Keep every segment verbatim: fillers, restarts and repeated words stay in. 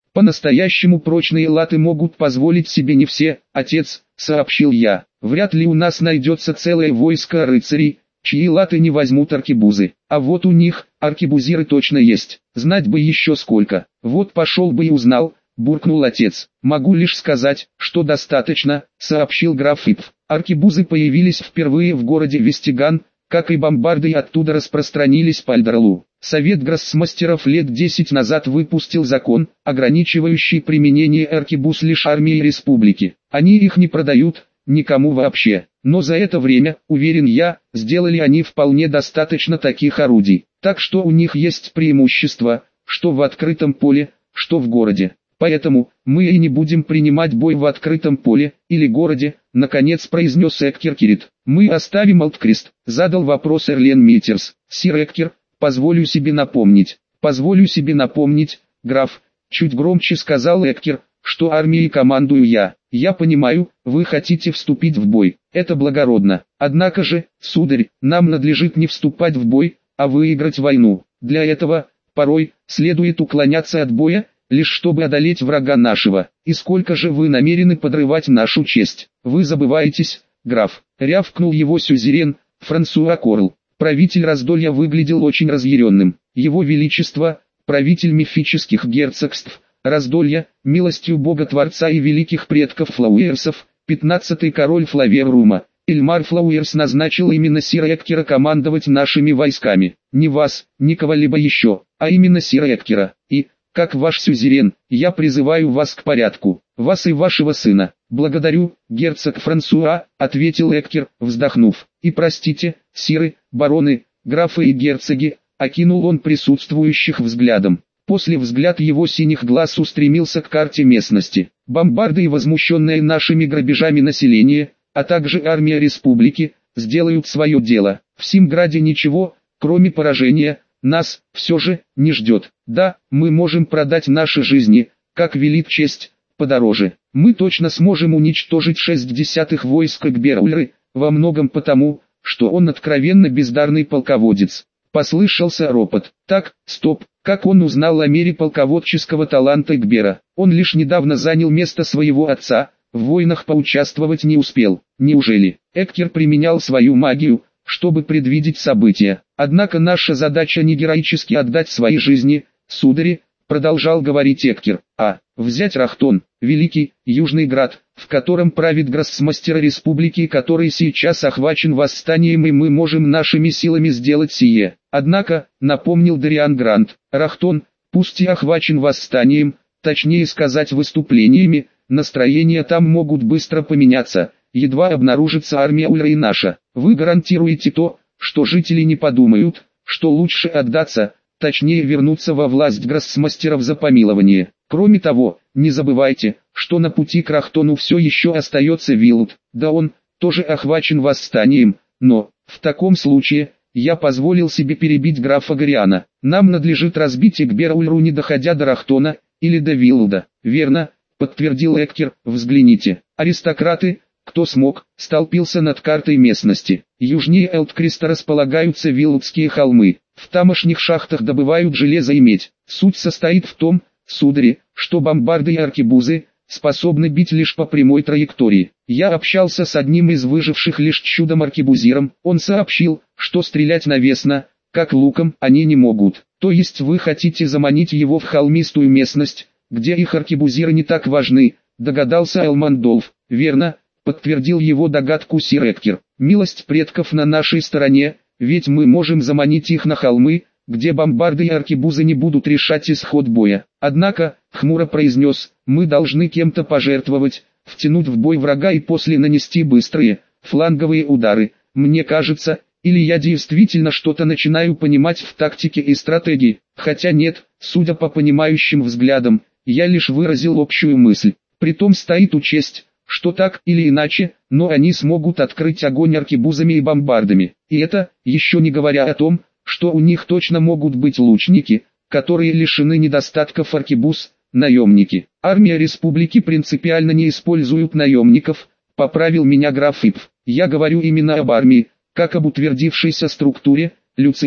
По-настоящему прочные латы могут позволить себе не все, отец, сообщил я. Вряд ли у нас найдется целое войско рыцарей, чьи латы не возьмут аркебузы. А вот у них, аркебузиры точно есть, знать бы еще сколько. Вот пошел бы и узнал, буркнул отец. Могу лишь сказать, что достаточно, сообщил граф Ипф. Аркебузы появились впервые в городе Вестиган, как и бомбарды, и оттуда распространились по Альдерлу. Совет гроссмастеров лет десять назад выпустил закон, ограничивающий применение аркебуз лишь армии республики. Они их не продают никому вообще. Но за это время, уверен я, сделали они вполне достаточно таких орудий. Так что у них есть преимущество, что в открытом поле, что в городе. Поэтому, мы и не будем принимать бой в открытом поле, или городе, наконец произнес Эккер Кирит. Мы оставим Алткрест, задал вопрос Эрлен Миттерс. Сир Эккер, позволю себе напомнить, позволю себе напомнить, граф, чуть громче сказал Эккер, что армией командую я. Я понимаю, вы хотите вступить в бой, это благородно. Однако же, сударь, нам надлежит не вступать в бой, а выиграть войну. Для этого, порой, следует уклоняться от боя, лишь чтобы одолеть врага нашего. И сколько же вы намерены подрывать нашу честь? Вы забываетесь, граф, рявкнул его сюзерен, Франсуа Корл. Правитель раздолья выглядел очень разъяренным. Его величество, правитель мифических герцогств, раздолья, милостью Бога-Творца и великих предков Флауэрсов, пятнадцатый король Флаверрума, Эльмар Флауэрс назначил именно сира Эккера командовать нашими войсками. Не вас, ни кого-либо еще, а именно сира Эккера. И, как ваш сюзерен, я призываю вас к порядку, вас и вашего сына. Благодарю, герцог Франсуа, ответил Эккер, вздохнув. И простите, сиры, бароны, графы и герцоги, окинул он присутствующих взглядом. После взгляд его синих глаз устремился к карте местности. Бомбарды и возмущенное нашими грабежами население, а также армия республики, сделают свое дело. В Симграде ничего, кроме поражения, нас, все же, не ждет. Да, мы можем продать наши жизни, как велит честь, подороже. Мы точно сможем уничтожить шесть десятых войска Гберульры, во многом потому, что он откровенно бездарный полководец. Послышался ропот. Так, стоп, как он узнал о мере полководческого таланта Гбера? Он лишь недавно занял место своего отца, в войнах поучаствовать не успел. Неужели Эккер применял свою магию, чтобы предвидеть события? Однако наша задача не героически отдать свои жизни, судари, продолжал говорить Эккер, а взять Рахтон, великий, южный град, в котором правит гроссмастер республики, который сейчас охвачен восстанием, и мы можем нашими силами сделать сие. Однако, напомнил Дариан Грант, Рахтон, пусть и охвачен восстанием, точнее сказать выступлениями, настроения там могут быстро поменяться, едва обнаружится армия Ульры и наша. Вы гарантируете то, что жители не подумают, что лучше отдаться, точнее вернуться во власть гроссмастеров за помилование. Кроме того, не забывайте, что на пути к Рахтону все еще остается Вилут, да он тоже охвачен восстанием, но, в таком случае, я позволил себе перебить графа Гориана. Нам надлежит разбить Игбер-Ульру, не доходя до Рахтона, или до Вилуда. Верно, подтвердил Эккер, взгляните. Аристократы, кто смог, столпился над картой местности. Южнее Элткреста располагаются Вилудские холмы. В тамошних шахтах добывают железо и медь. Суть состоит в том, судари, что бомбарды и аркебузы способны бить лишь по прямой траектории. Я общался с одним из выживших лишь чудом аркебузиром. Он сообщил, что стрелять навесно, как луком, они не могут. То есть вы хотите заманить его в холмистую местность, где их аркебузиры не так важны, догадался Элмандолф. Верно, подтвердил его догадку сир Эккер. Милость предков на нашей стороне, ведь мы можем заманить их на холмы, где бомбарды и аркебузы не будут решать исход боя. Однако, хмуро произнес, мы должны кем-то пожертвовать, втянуть в бой врага и после нанести быстрые, фланговые удары. Мне кажется, или я действительно что-то начинаю понимать в тактике и стратегии, хотя нет, судя по понимающим взглядам, я лишь выразил общую мысль. Притом стоит учесть, что так или иначе, но они смогут открыть огонь аркебузами и бомбардами. И это, еще не говоря о том, что у них точно могут быть лучники, которые лишены недостатков аркебуз, наемники. Армия республики принципиально не использует наемников, поправил меня граф Ипф. Я говорю именно об армии, как об утвердившейся структуре, Люцион.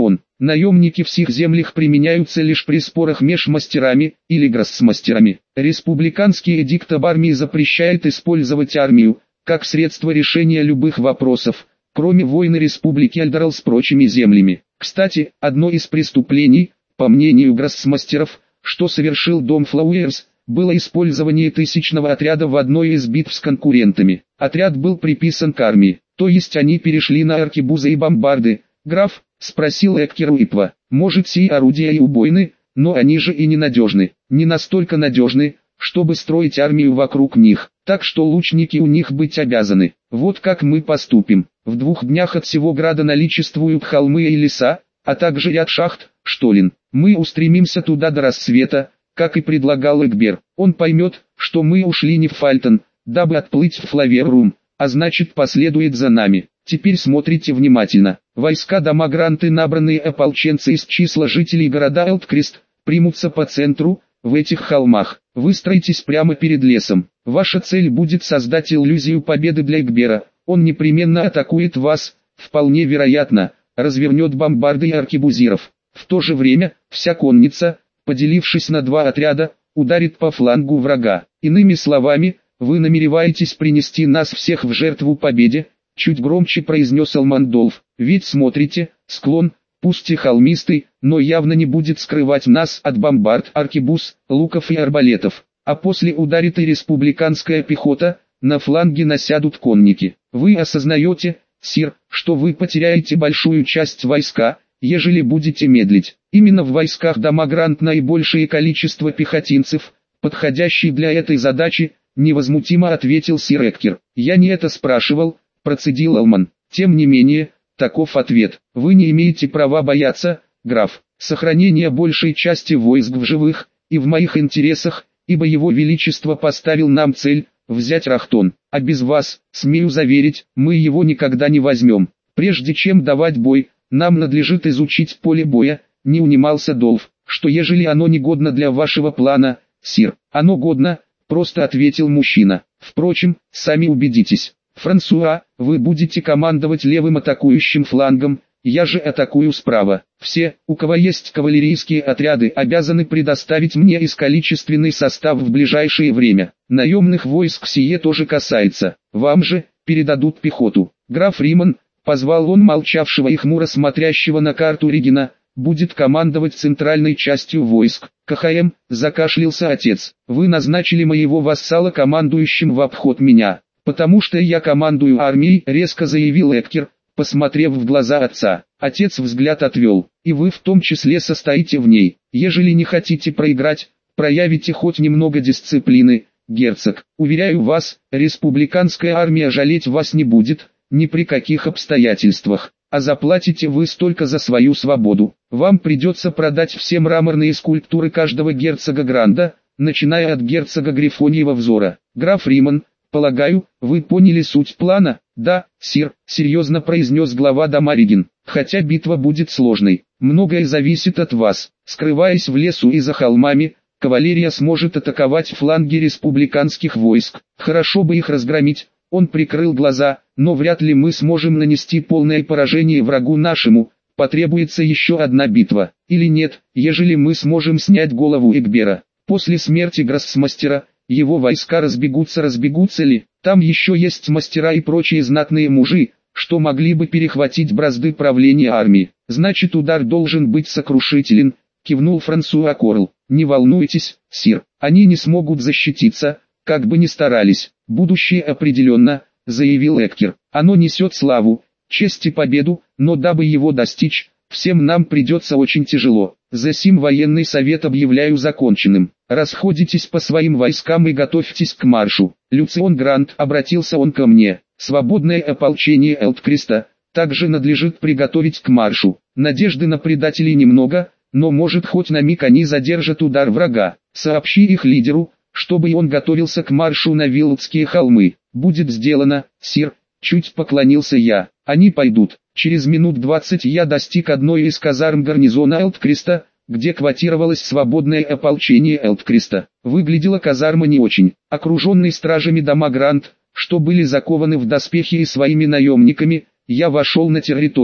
Наемники в сих землях применяются лишь при спорах меж мастерами или гроссмастерами. Республиканский эдикт об армии запрещает использовать армию как средство решения любых вопросов, кроме войны Республики Эльдорал с прочими землями. Кстати, одно из преступлений, по мнению гроссмастеров, что совершил дом Флауэрс, было использование тысячного отряда в одной из битв с конкурентами. Отряд был приписан к армии, то есть они перешли на аркебузы и бомбарды. «Граф», — спросил Эккер Уипва, — «может сии орудия и убойны, но они же и ненадежны, не настолько надежны, чтобы строить армию вокруг них, так что лучники у них быть обязаны. Вот как мы поступим. В двух днях от всего града наличествуют холмы и леса, а также ряд шахт, штолен. Мы устремимся туда до рассвета, как и предлагал Экбер. Он поймет, что мы ушли не в Фальтон, дабы отплыть в Флаверрум, а значит последует за нами. Теперь смотрите внимательно. Войска Дамагранты, набранные ополченцы из числа жителей города Элткрест, примутся по центру, в этих холмах. Выстроитесь прямо перед лесом. Ваша цель будет создать иллюзию победы для Экбера. Он непременно атакует вас, вполне вероятно, развернет бомбарды и аркебузиров. В то же время, вся конница, поделившись на два отряда, ударит по флангу врага. Иными словами, вы намереваетесь принести нас всех в жертву победе, чуть громче произнес Алмандолф. Ведь смотрите, склон, пусть и холмистый, но явно не будет скрывать нас от бомбард, аркебуз, луков и арбалетов. А после ударит и республиканская пехота, на фланге насядут конники. Вы осознаете, сир, что вы потеряете большую часть войска, ежели будете медлить. Именно в войсках Дамагрант наибольшее количество пехотинцев, подходящие для этой задачи, невозмутимо ответил сир Эккер. Я не это спрашивал, процедил Алман. Тем не менее, таков ответ. Вы не имеете права бояться, граф. Сохранение большей части войск в живых, и в моих интересах, ибо его величество поставил нам цель, взять Рахтон. А без вас, смею заверить, мы его никогда не возьмем. Прежде чем давать бой, нам надлежит изучить поле боя, не унимался Долф. Что ежели оно не годно для вашего плана, сир? Оно годно, просто ответил мужчина. Впрочем, сами убедитесь. Франсуа, вы будете командовать левым атакующим флангом, я же атакую справа. Все, у кого есть кавалерийские отряды, обязаны предоставить мне из количественный состав в ближайшее время. Наемных войск сие тоже касается. Вам же передадут пехоту. Граф Риман, позвал он молчавшего и хмуро смотрящего на карту Регина, будет командовать центральной частью войск. КХМ, закашлялся отец. Вы назначили моего вассала командующим в обход меня. «Потому что я командую армией», — резко заявил Эккер, посмотрев в глаза отца. Отец взгляд отвел. «И вы в том числе состоите в ней. Ежели не хотите проиграть, проявите хоть немного дисциплины, герцог. Уверяю вас, республиканская армия жалеть вас не будет, ни при каких обстоятельствах. А заплатите вы столько за свою свободу. Вам придется продать все мраморные скульптуры каждого герцога Гранда, начиная от герцога Грифоньего взора. Граф Риман, полагаю, вы поняли суть плана?» «Да, сир», — серьезно произнес глава Дамаригин. «Хотя битва будет сложной, многое зависит от вас. Скрываясь в лесу и за холмами, кавалерия сможет атаковать фланги республиканских войск. Хорошо бы их разгромить». Он прикрыл глаза, «но вряд ли мы сможем нанести полное поражение врагу нашему. Потребуется еще одна битва. Или нет, ежели мы сможем снять голову Экбера. После смерти гроссмастера, его войска разбегутся разбегутся ли, там еще есть мастера и прочие знатные мужи, что могли бы перехватить бразды правления армии. Значит, удар должен быть сокрушителен», — кивнул Франсуа Корл. «Не волнуйтесь, сир, они не смогут защититься, как бы ни старались. Будущее определенно», — заявил Эккер. «Оно несет славу, честь и победу, но дабы его достичь, всем нам придется очень тяжело. Засим военный совет объявляю законченным. Расходитесь по своим войскам и готовьтесь к маршу. Люцион Грант, обратился он ко мне, свободное ополчение Элткреста, также надлежит приготовить к маршу. Надежды на предателей немного, но может хоть на миг они задержат удар врага. Сообщи их лидеру, чтобы он готовился к маршу на Вилдские холмы. Будет сделано, сир», — чуть поклонился я. «Они пойдут». Через минут двадцать я достиг одной из казарм гарнизона Элткреста, где квартировалось свободное ополчение Элткреста. Выглядела казарма не очень, окруженный стражами Дамагрант, что были закованы в доспехи и своими наемниками. Я вошел на территорию.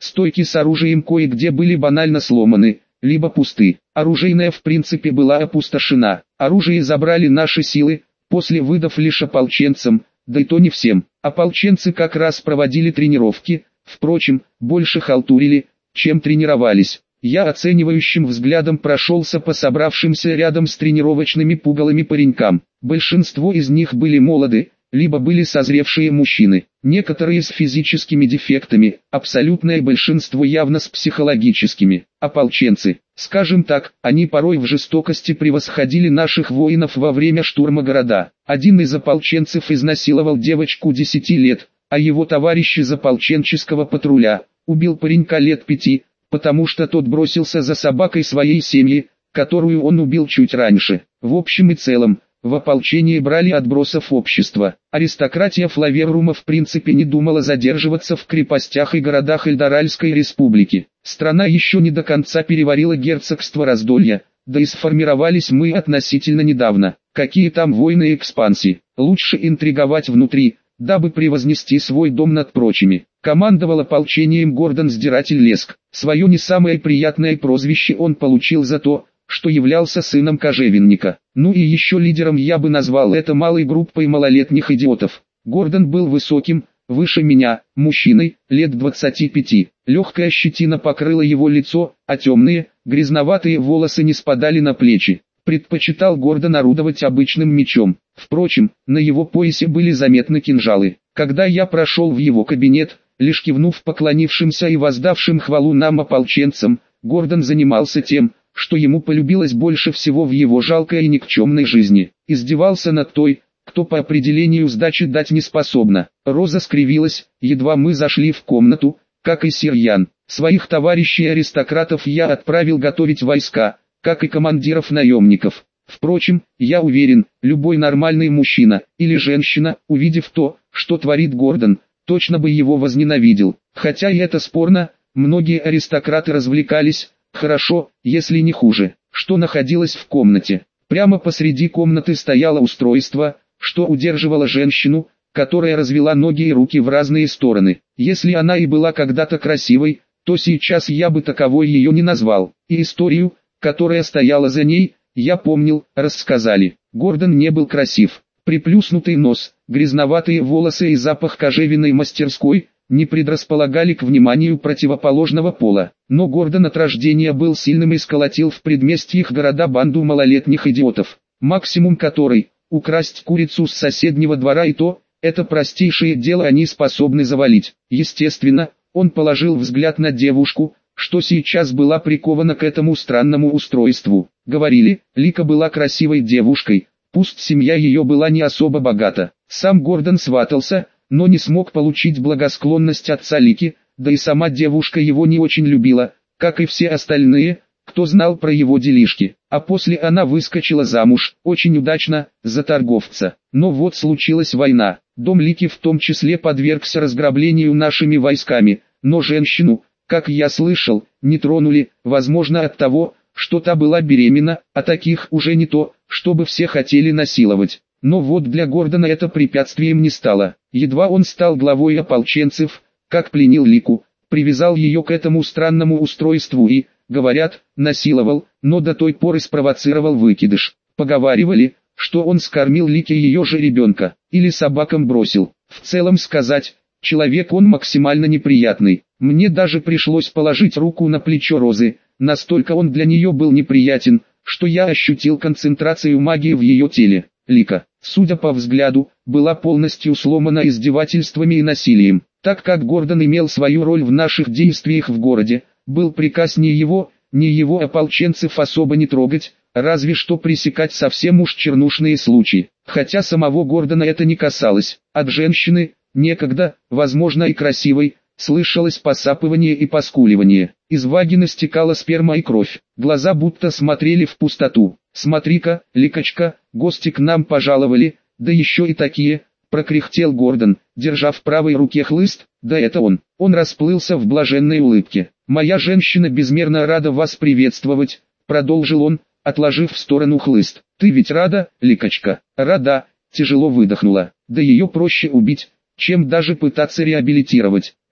Стойки с оружием кое-где были банально сломаны, либо пусты. Оружейная в принципе была опустошена. Оружие забрали наши силы, после выдав лишь ополченцам, да и то не всем. Ополченцы как раз проводили тренировки, впрочем, больше халтурили, чем тренировались. Я оценивающим взглядом прошелся по собравшимся рядом с тренировочными пугалами паренькам. Большинство из них были молоды, либо были созревшие мужчины. Некоторые с физическими дефектами, абсолютное большинство явно с психологическими. Ополченцы, скажем так, они порой в жестокости превосходили наших воинов во время штурма города. Один из ополченцев изнасиловал девочку десяти лет, а его товарищ из ополченческого патруля убил паренька лет пяти, потому что тот бросился за собакой своей семьи, которую он убил чуть раньше. В общем и целом, в ополчение брали отбросов общества. Аристократия Флаверрума в принципе не думала задерживаться в крепостях и городах Эльдоральской республики. Страна еще не до конца переварила герцогство Раздолья, да и сформировались мы относительно недавно. Какие там войны и экспансии? Лучше интриговать внутри, дабы превознести свой дом над прочими. Командовал ополчением Гордон Сдиратель Леск. Свое не самое приятное прозвище он получил за то, что являлся сыном кожевенника. Ну и еще лидером я бы назвал это малой группой малолетних идиотов. Гордон был высоким, выше меня, мужчиной, лет двадцати пяти. Легкая щетина покрыла его лицо, а темные, грязноватые волосы не спадали на плечи. Предпочитал Гордон орудовать обычным мечом. Впрочем, на его поясе были заметны кинжалы. Когда я прошел в его кабинет, лишь кивнув поклонившимся и воздавшим хвалу нам ополченцам, Гордон занимался тем, что ему полюбилось больше всего в его жалкой и никчемной жизни. Издевался над той, кто по определению сдачи дать не способна. Роза скривилась, едва мы зашли в комнату, как и сир Ян. Своих товарищей-аристократов я отправил готовить войска, как и командиров наемников. Впрочем, я уверен, любой нормальный мужчина или женщина, увидев то, что творит Гордон, точно бы его возненавидел. Хотя и это спорно, многие аристократы развлекались, хорошо, если не хуже. Что находилось в комнате? Прямо посреди комнаты стояло устройство, что удерживало женщину, которая развела ноги и руки в разные стороны. Если она и была когда-то красивой, то сейчас я бы таковой ее не назвал. И историю, которая стояла за ней, я помнил, рассказали. Гордон не был красив. Приплюснутый нос, грязноватые волосы и запах кожевенной мастерской не предрасполагали к вниманию противоположного пола. Но Гордон от рождения был сильным и сколотил в предместьях города банду малолетних идиотов, максимум которой – украсть курицу с соседнего двора, и то, это простейшее дело они способны завалить. Естественно, он положил взгляд на девушку, что сейчас была прикована к этому странному устройству. Говорили, Лика была красивой девушкой, пусть семья ее была не особо богата. Сам Гордон сватался, но не смог получить благосклонность отца Лики, да и сама девушка его не очень любила, как и все остальные, кто знал про его делишки. А после она выскочила замуж, очень удачно, за торговца. Но вот случилась война. Дом Лики в том числе подвергся разграблению нашими войсками, но женщину, как я слышал, не тронули, возможно от того, что та была беременна, а таких уже не то, чтобы все хотели насиловать. Но вот для Гордона это препятствием не стало. Едва он стал главой ополченцев, как пленил Лику, привязал ее к этому странному устройству и, говорят, насиловал, но до той поры спровоцировал выкидыш. Поговаривали, что он скормил Лике ее же ребенка, или собакам бросил. В целом сказать, человек он максимально неприятный. Мне даже пришлось положить руку на плечо Розы, настолько он для нее был неприятен, что я ощутил концентрацию магии в ее теле. Лика, судя по взгляду, была полностью сломана издевательствами и насилием. Так как Гордон имел свою роль в наших действиях в городе, был приказ ни его, ни его ополченцев особо не трогать, разве что пресекать совсем уж чернушные случаи. Хотя самого Гордона это не касалось. От женщины, некогда, возможно и красивой, слышалось посапывание и поскуливание. Из вагины стекала сперма и кровь. Глаза будто смотрели в пустоту. «Смотри-ка, Ликочка, гости к нам пожаловали, да еще и такие», — прокряхтел Гордон, держа в правой руке хлыст. «Да это он». Он расплылся в блаженной улыбке. «Моя женщина безмерно рада вас приветствовать», — продолжил он, отложив в сторону хлыст. «Ты ведь рада, Ликочка?» «Рада», — тяжело выдохнула. «Да ее проще убить, чем даже пытаться реабилитировать».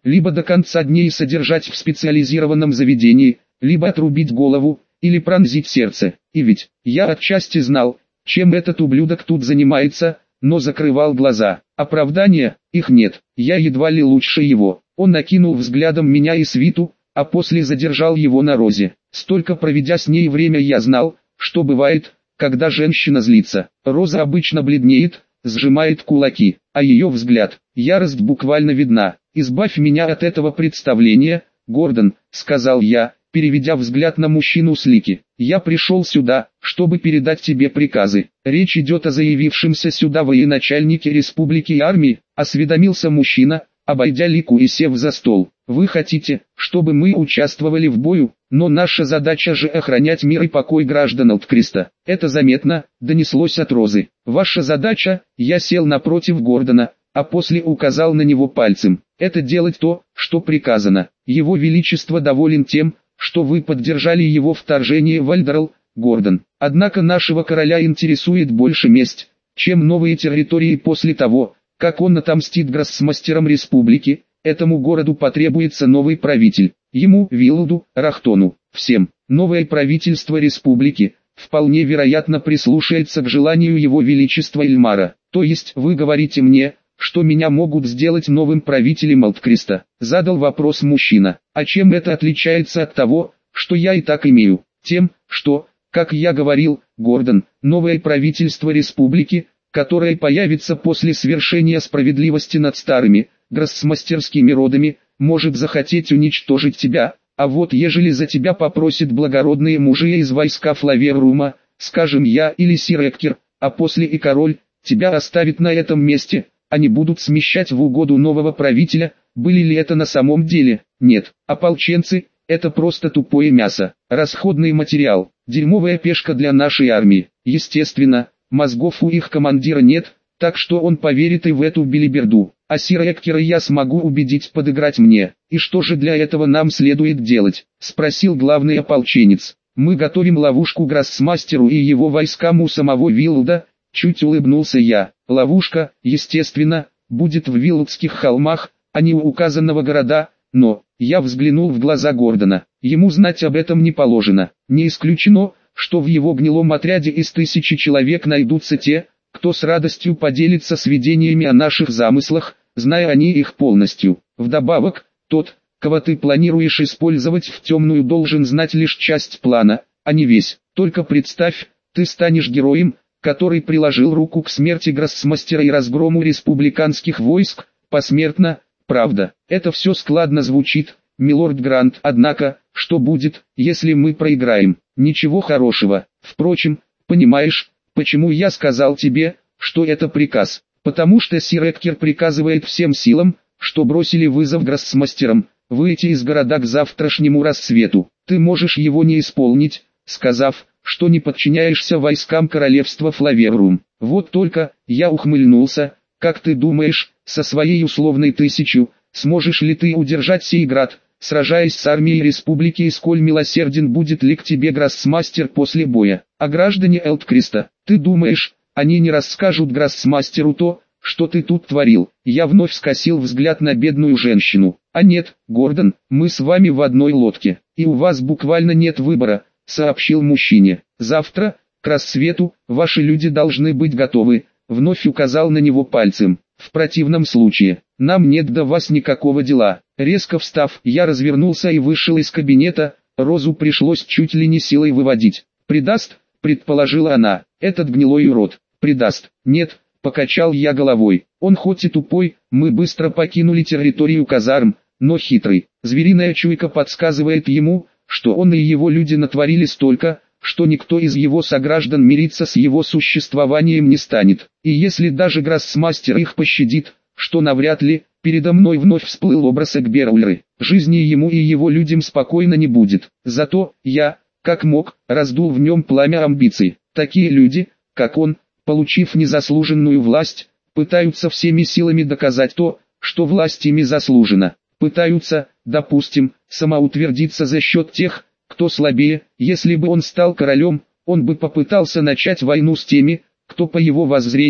либо до конца дней содержать в специализированном заведении, либо отрубить голову, или пронзить сердце. И ведь, я отчасти знал, чем этот ублюдок тут занимается, но закрывал глаза. Оправдания, их нет, я едва ли лучше его. Он накинул взглядом меня и свиту, а после задержал его на Розе. Столько проведя с ней время, я знал, что бывает, когда женщина злится. Роза обычно бледнеет, сжимает кулаки, а ее взгляд, ярость буквально видна. «Избавь меня от этого представления, Гордон», — сказал я, переведя взгляд на мужчину с лики. «Я пришел сюда, чтобы передать тебе приказы. Речь идет о заявившемся сюда военачальнике республики и армии», — осведомился мужчина, обойдя Лику и сев за стол. «Вы хотите, чтобы мы участвовали в бою, но наша задача же охранять мир и покой граждан Элткриста. Это заметно», — донеслось от Розы. «Ваша задача», — я сел напротив Гордона, а после указал на него пальцем. «Это делать то, что приказано. Его Величество доволен тем, что вы поддержали его вторжение в Альдерл, Гордон. Однако нашего короля интересует больше месть, чем новые территории после того, как он отомстит гроссмастерам республики. Этому городу потребуется новый правитель. Ему, Виллоду, Рахтону, всем. Новое правительство республики, вполне вероятно, прислушается к желанию его величества Эльмара. То есть вы говорите мне, что меня могут сделать новым правителем Элткриста?» Задал вопрос мужчина. «А чем это отличается от того, что я и так имею?» «Тем, что, как я говорил, Гордон, новое правительство республики, которое появится после свершения справедливости над старыми, гроссмастерскими родами, может захотеть уничтожить тебя, а вот ежели за тебя попросят благородные мужи из войска Флаверрума, скажем я или сир Эккер, а после и король, тебя оставит на этом месте, они будут смещать в угоду нового правителя. Были ли это на самом деле? Нет. Ополченцы – это просто тупое мясо, расходный материал, дерьмовая пешка для нашей армии. Естественно, мозгов у их командира нет, так что он поверит и в эту белиберду. А сира Эккера я смогу убедить подыграть мне. И что же для этого нам следует делать? Спросил главный ополченец. Мы готовим ловушку гроссмастеру и его войскам у самого Виллуда. Чуть улыбнулся я. Ловушка, естественно, будет в Виллудских холмах, а не у указанного города, но, я взглянул в глаза Гордона, ему знать об этом не положено. Не исключено, что в его гнилом отряде из тысячи человек найдутся те, кто с радостью поделится сведениями о наших замыслах, зная они их полностью. Вдобавок, тот, кого ты планируешь использовать в темную, должен знать лишь часть плана, а не весь. Только представь, ты станешь героем, который приложил руку к смерти гроссмастера и разгрому республиканских войск, посмертно, правда. Это все складно звучит, милорд Грант. Однако, что будет, если мы проиграем? Ничего хорошего. Впрочем, понимаешь, почему я сказал тебе, что это приказ? Потому что сир Эккер приказывает всем силам, что бросили вызов гроссмастерам, выйти из города к завтрашнему рассвету. Ты можешь его не исполнить, сказав, что не подчиняешься войскам королевства Флаверрум. Вот только, я ухмыльнулся, как ты думаешь, со своей условной тысячу, сможешь ли ты удержать сей град, сражаясь с армией республики, и сколь милосерден будет ли к тебе гроссмастер после боя? А граждане Элткриста, ты думаешь, они не расскажут гроссмастеру то, что ты тут творил? Я вновь скосил взгляд на бедную женщину. А нет, Гордон, мы с вами в одной лодке, и у вас буквально нет выбора, сообщил мужчине. Завтра, к рассвету, ваши люди должны быть готовы, вновь указал на него пальцем. В противном случае, нам нет до вас никакого дела. Резко встав, я развернулся и вышел из кабинета. Розу пришлось чуть ли не силой выводить. «Предаст?» — предположила она. «Этот гнилой урод. Предаст?» «Нет», — покачал я головой. «Он хоть и тупой, мы быстро покинули территорию казарм, но хитрый. Звериная чуйка подсказывает ему, что он и его люди натворили столько, что никто из его сограждан мириться с его существованием не станет. И если даже гроссмастер их пощадит, что навряд ли, передо мной вновь всплыл образ Экберлры. Жизни ему и его людям спокойно не будет. Зато я, как мог, раздул в нем пламя амбиций. Такие люди, как он, получив незаслуженную власть, пытаются всеми силами доказать то, что власть ими заслужена. Пытаются, допустим, самоутвердиться за счет тех, кто слабее. Если бы он стал королем, он бы попытался начать войну с теми, кто по его воззрениям,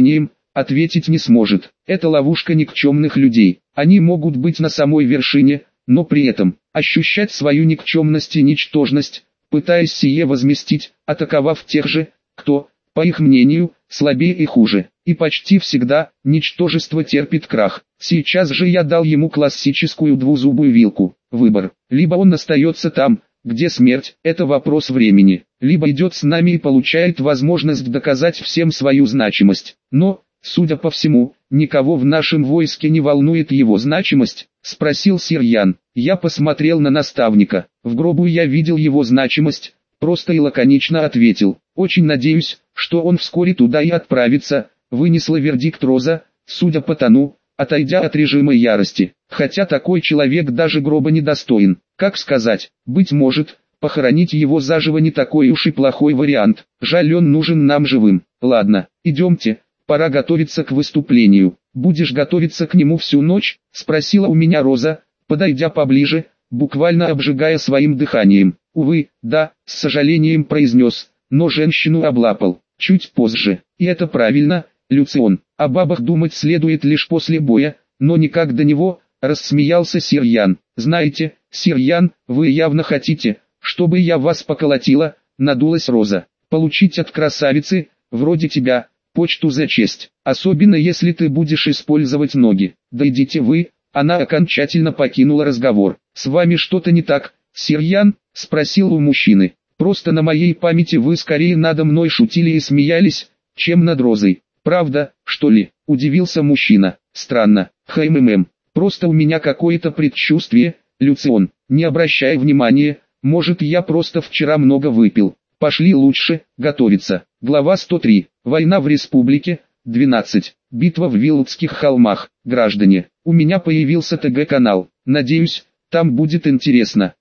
ответить не сможет. Это ловушка никчемных людей. Они могут быть на самой вершине, но при этом ощущать свою никчемность и ничтожность, пытаясь сие возместить, атаковав тех же, кто, по их мнению, слабее и хуже. И почти всегда ничтожество терпит крах. Сейчас же я дал ему классическую двузубую вилку. Выбор: либо он остается там, где смерть – это вопрос времени, либо идет с нами и получает возможность доказать всем свою значимость. Но, судя по всему, никого в нашем войске не волнует его значимость, спросил Сирьян. Я посмотрел на наставника. В гробу я видел его значимость, просто и лаконично ответил. Очень надеюсь, что он вскоре туда и отправится, вынесла вердикт Роза, судя по тону, отойдя от режима ярости. Хотя такой человек даже гроба не достоин. Как сказать, быть может, похоронить его заживо не такой уж и плохой вариант. Жаль, он нужен нам живым. Ладно, идемте, пора готовиться к выступлению. Будешь готовиться к нему всю ночь? Спросила у меня Роза, подойдя поближе, буквально обжигая своим дыханием. Увы, да, с сожалением произнес, но женщину облапал. Чуть позже. И это правильно, Люцион. О бабах думать следует лишь после боя, но никак до него, рассмеялся Сирьян. Знаете, Сирьян, вы явно хотите, чтобы я вас поколотила, надулась Роза. Получить от красавицы, вроде тебя, почту за честь, особенно если ты будешь использовать ноги. Да идите вы, она окончательно покинула разговор. С вами что-то не так, Сирьян? Спросил у мужчины. Просто на моей памяти вы скорее надо мной шутили и смеялись, чем над Розой. Правда, что ли? Удивился мужчина. Странно. Хмм. Просто у меня какое-то предчувствие, Люцион. Не обращай внимания, может я просто вчера много выпил. Пошли лучше, готовиться. Глава сто три. Война в республике. двенадцать. Битва в Вилдских холмах. Граждане, у меня появился ТГ-канал. Надеюсь, там будет интересно.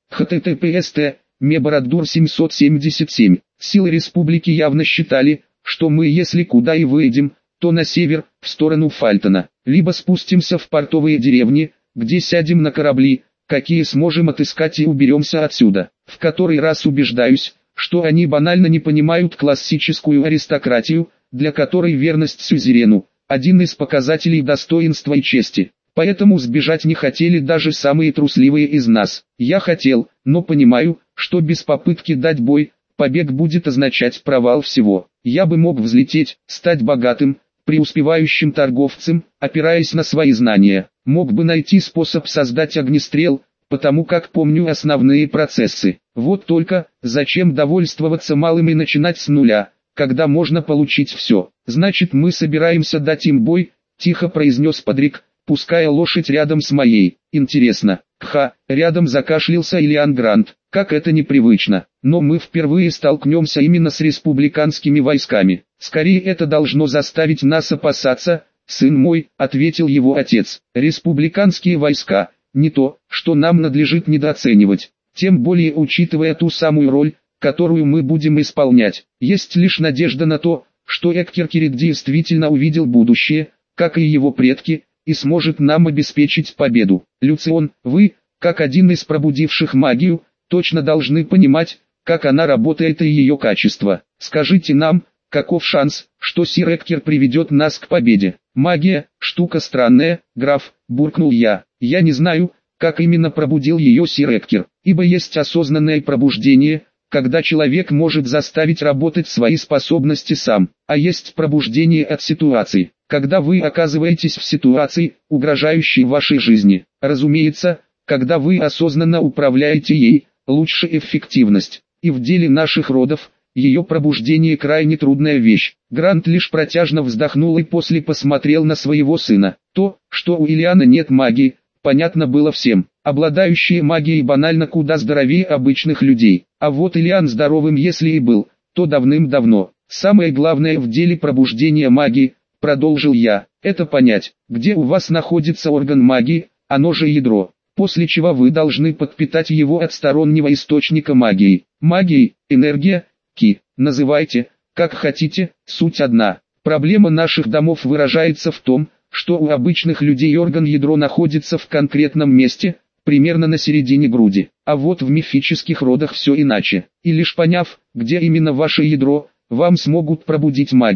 https Мебородур семьсот семьдесят семь. Силы республики явно считали, что мы если куда и выйдем, то на север, в сторону Фальтона, либо спустимся в портовые деревни, где сядем на корабли, какие сможем отыскать и уберемся отсюда. В который раз убеждаюсь, что они банально не понимают классическую аристократию, для которой верность сюзерену – один из показателей достоинства и чести. Поэтому сбежать не хотели даже самые трусливые из нас. Я хотел, но понимаю, что без попытки дать бой, побег будет означать провал всего. Я бы мог взлететь, стать богатым, преуспевающим торговцем, опираясь на свои знания. Мог бы найти способ создать огнестрел, потому как помню основные процессы. Вот только, зачем довольствоваться малым и начинать с нуля, когда можно получить все? Значит, мы собираемся дать им бой, тихо произнес Падрик, пуская лошадь рядом с моей. Интересно. Ха, рядом закашлялся Ильян Грант. Как это непривычно. Но мы впервые столкнемся именно с республиканскими войсками. Скорее это должно заставить нас опасаться, сын мой, ответил его отец. Республиканские войска, не то, что нам надлежит недооценивать. Тем более учитывая ту самую роль, которую мы будем исполнять. Есть лишь надежда на то, что Эккеркерик действительно увидел будущее, как и его предки, и сможет нам обеспечить победу. Люцион, вы, как один из пробудивших магию, точно должны понимать, как она работает и ее качество. Скажите нам, каков шанс, что сир Эккер приведет нас к победе? Магия, штука странная, граф, буркнул я. Я не знаю, как именно пробудил ее сир Эккер, ибо есть осознанное пробуждение, когда человек может заставить работать свои способности сам, а есть пробуждение от ситуации, когда вы оказываетесь в ситуации, угрожающей вашей жизни. Разумеется, когда вы осознанно управляете ей, лучше эффективность. И в деле наших родов, ее пробуждение крайне трудная вещь. Грант лишь протяжно вздохнул и после посмотрел на своего сына. То, что у Ильяна нет магии, понятно было всем. Обладающие магией банально куда здоровее обычных людей. А вот Ильян здоровым если и был, то давным-давно. Самое главное в деле пробуждения магии, продолжил я, это понять, где у вас находится орган магии, оно же ядро. После чего вы должны подпитать его от стороннего источника магии. Магией, энергия, ки, называйте, как хотите, суть одна. Проблема наших домов выражается в том, что у обычных людей орган ядро находится в конкретном месте, примерно на середине груди. А вот в мифических родах все иначе. И лишь поняв, где именно ваше ядро, вам смогут пробудить магию.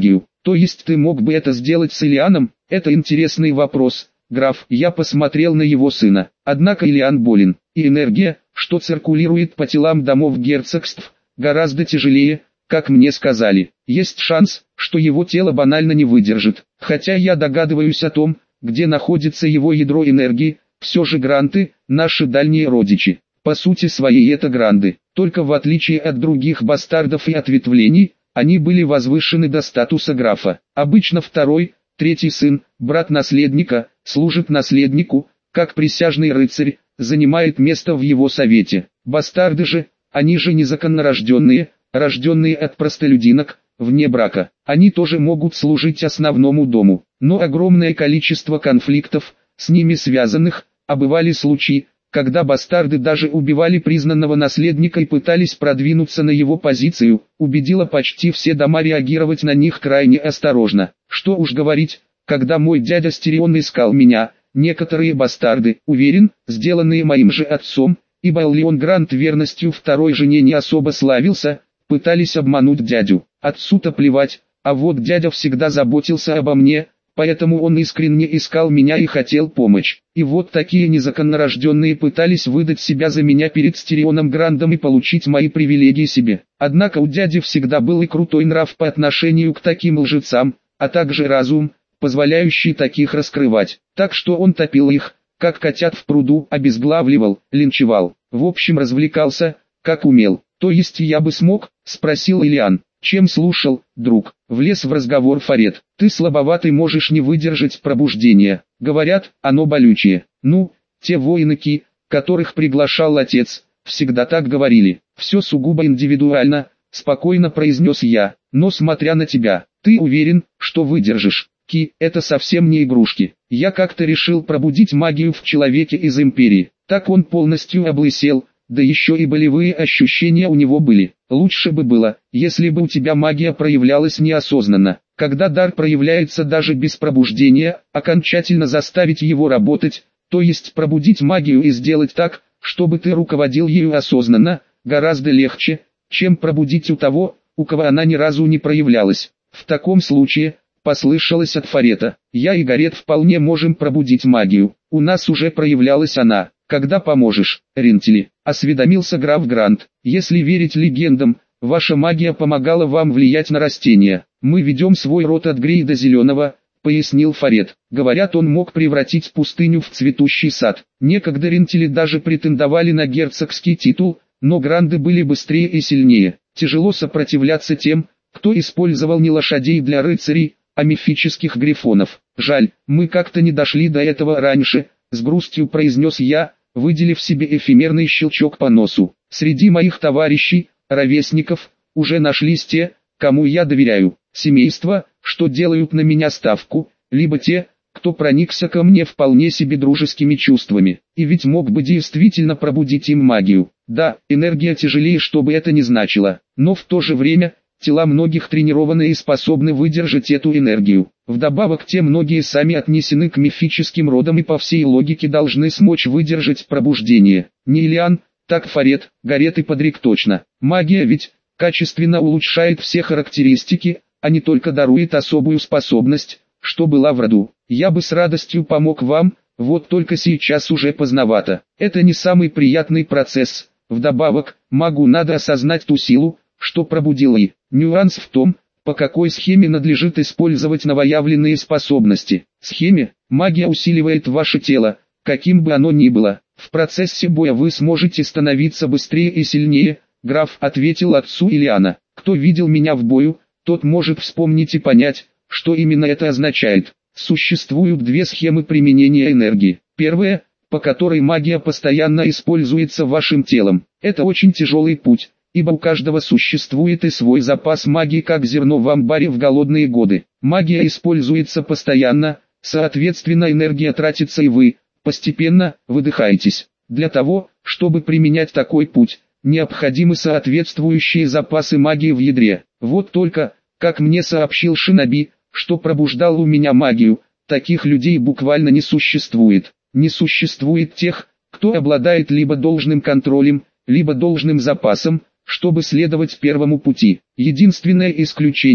То есть ты мог бы это сделать с Илианом? Это интересный вопрос, граф. Я посмотрел на его сына. Однако Илиан болен, и энергия, что циркулирует по телам домов герцогств, гораздо тяжелее, как мне сказали. Есть шанс, что его тело банально не выдержит. Хотя я догадываюсь о том, где находится его ядро энергии, все же гранты – наши дальние родичи. По сути своей это гранды, только в отличие от других бастардов и ответвлений, они были возвышены до статуса графа. Обычно второй, третий сын, брат наследника, служит наследнику, как присяжный рыцарь, занимает место в его совете. Бастарды же, они же незаконнорожденные, рожденные от простолюдинок, вне брака. Они тоже могут служить основному дому, но огромное количество конфликтов, с ними связанных, а бывали случаи, когда бастарды даже убивали признанного наследника и пытались продвинуться на его позицию, убедило почти все дома реагировать на них крайне осторожно. Что уж говорить, когда мой дядя Стерион искал меня, некоторые бастарды, уверен, сделанные моим же отцом, ибо Эллион Грант верностью второй жене не особо славился, пытались обмануть дядю. Отцу-то плевать, а вот дядя всегда заботился обо мне, поэтому он искренне искал меня и хотел помочь. И вот такие незаконнорожденные пытались выдать себя за меня перед Стерионом Грандом и получить мои привилегии себе. Однако у дяди всегда был и крутой нрав по отношению к таким лжецам, а также разум, позволяющий таких раскрывать. Так что он топил их, как котят в пруду, обезглавливал, линчевал. В общем, развлекался, как умел. То есть я бы смог, спросил Илиан. Чем слушал, друг? Влез в разговор Фарет. Ты слабоватый, можешь не выдержать пробуждения. Говорят, оно болючее. Ну, те воины-ки, которых приглашал отец, всегда так говорили. Все сугубо индивидуально, спокойно произнес я. Но смотря на тебя, ты уверен, что выдержишь? Ки, это совсем не игрушки. Я как-то решил пробудить магию в человеке из Империи. Так он полностью облысел. Да еще и болевые ощущения у него были. Лучше бы было, если бы у тебя магия проявлялась неосознанно. Когда дар проявляется даже без пробуждения, окончательно заставить его работать, то есть пробудить магию и сделать так, чтобы ты руководил ею осознанно, гораздо легче, чем пробудить у того, у кого она ни разу не проявлялась. В таком случае, послышалось от Фарета, я и Гарет вполне можем пробудить магию. У нас уже проявлялась она. Когда поможешь, Ринтели? Осведомился граф Грант. Если верить легендам, ваша магия помогала вам влиять на растения. Мы ведем свой род от Грей до Зеленого, пояснил Фарет. Говорят, он мог превратить пустыню в цветущий сад. Некогда Ринтели даже претендовали на герцогский титул, но Гранды были быстрее и сильнее. Тяжело сопротивляться тем, кто использовал не лошадей для рыцарей, а мифических грифонов. Жаль, мы как-то не дошли до этого раньше. С грустью произнес я, выделив себе эфемерный щелчок по носу. Среди моих товарищей, ровесников, уже нашлись те, кому я доверяю. Семейства, что делают на меня ставку, либо те, кто проникся ко мне вполне себе дружескими чувствами. И ведь мог бы действительно пробудить им магию. Да, энергия тяжелее, что бы это ни значило, но в то же время, тела многих тренированы и способны выдержать эту энергию. Вдобавок те многие сами отнесены к мифическим родам и по всей логике должны смочь выдержать пробуждение. Не Илиан, так Фарет, Гарет и Подрик точно. Магия ведь качественно улучшает все характеристики, а не только дарует особую способность, что была в роду. Я бы с радостью помог вам, вот только сейчас уже поздновато. Это не самый приятный процесс. Вдобавок, магу надо осознать ту силу, что пробудил и. Нюанс в том, по какой схеме надлежит использовать новоявленные способности. Схеме, магия усиливает ваше тело, каким бы оно ни было. В процессе боя вы сможете становиться быстрее и сильнее, граф ответил отцу Илиана. Кто видел меня в бою, тот может вспомнить и понять, что именно это означает. Существуют две схемы применения энергии. Первая, по которой магия постоянно используется вашим телом. Это очень тяжелый путь, ибо у каждого существует и свой запас магии, как зерно в амбаре в голодные годы. Магия используется постоянно, соответственно энергия тратится и вы, постепенно, выдыхаетесь. Для того, чтобы применять такой путь, необходимы соответствующие запасы магии в ядре. Вот только, как мне сообщил Шиноби, что пробуждал у меня магию, таких людей буквально не существует. Не существует тех, кто обладает либо должным контролем, либо должным запасом, чтобы следовать первому пути. Единственное исключение,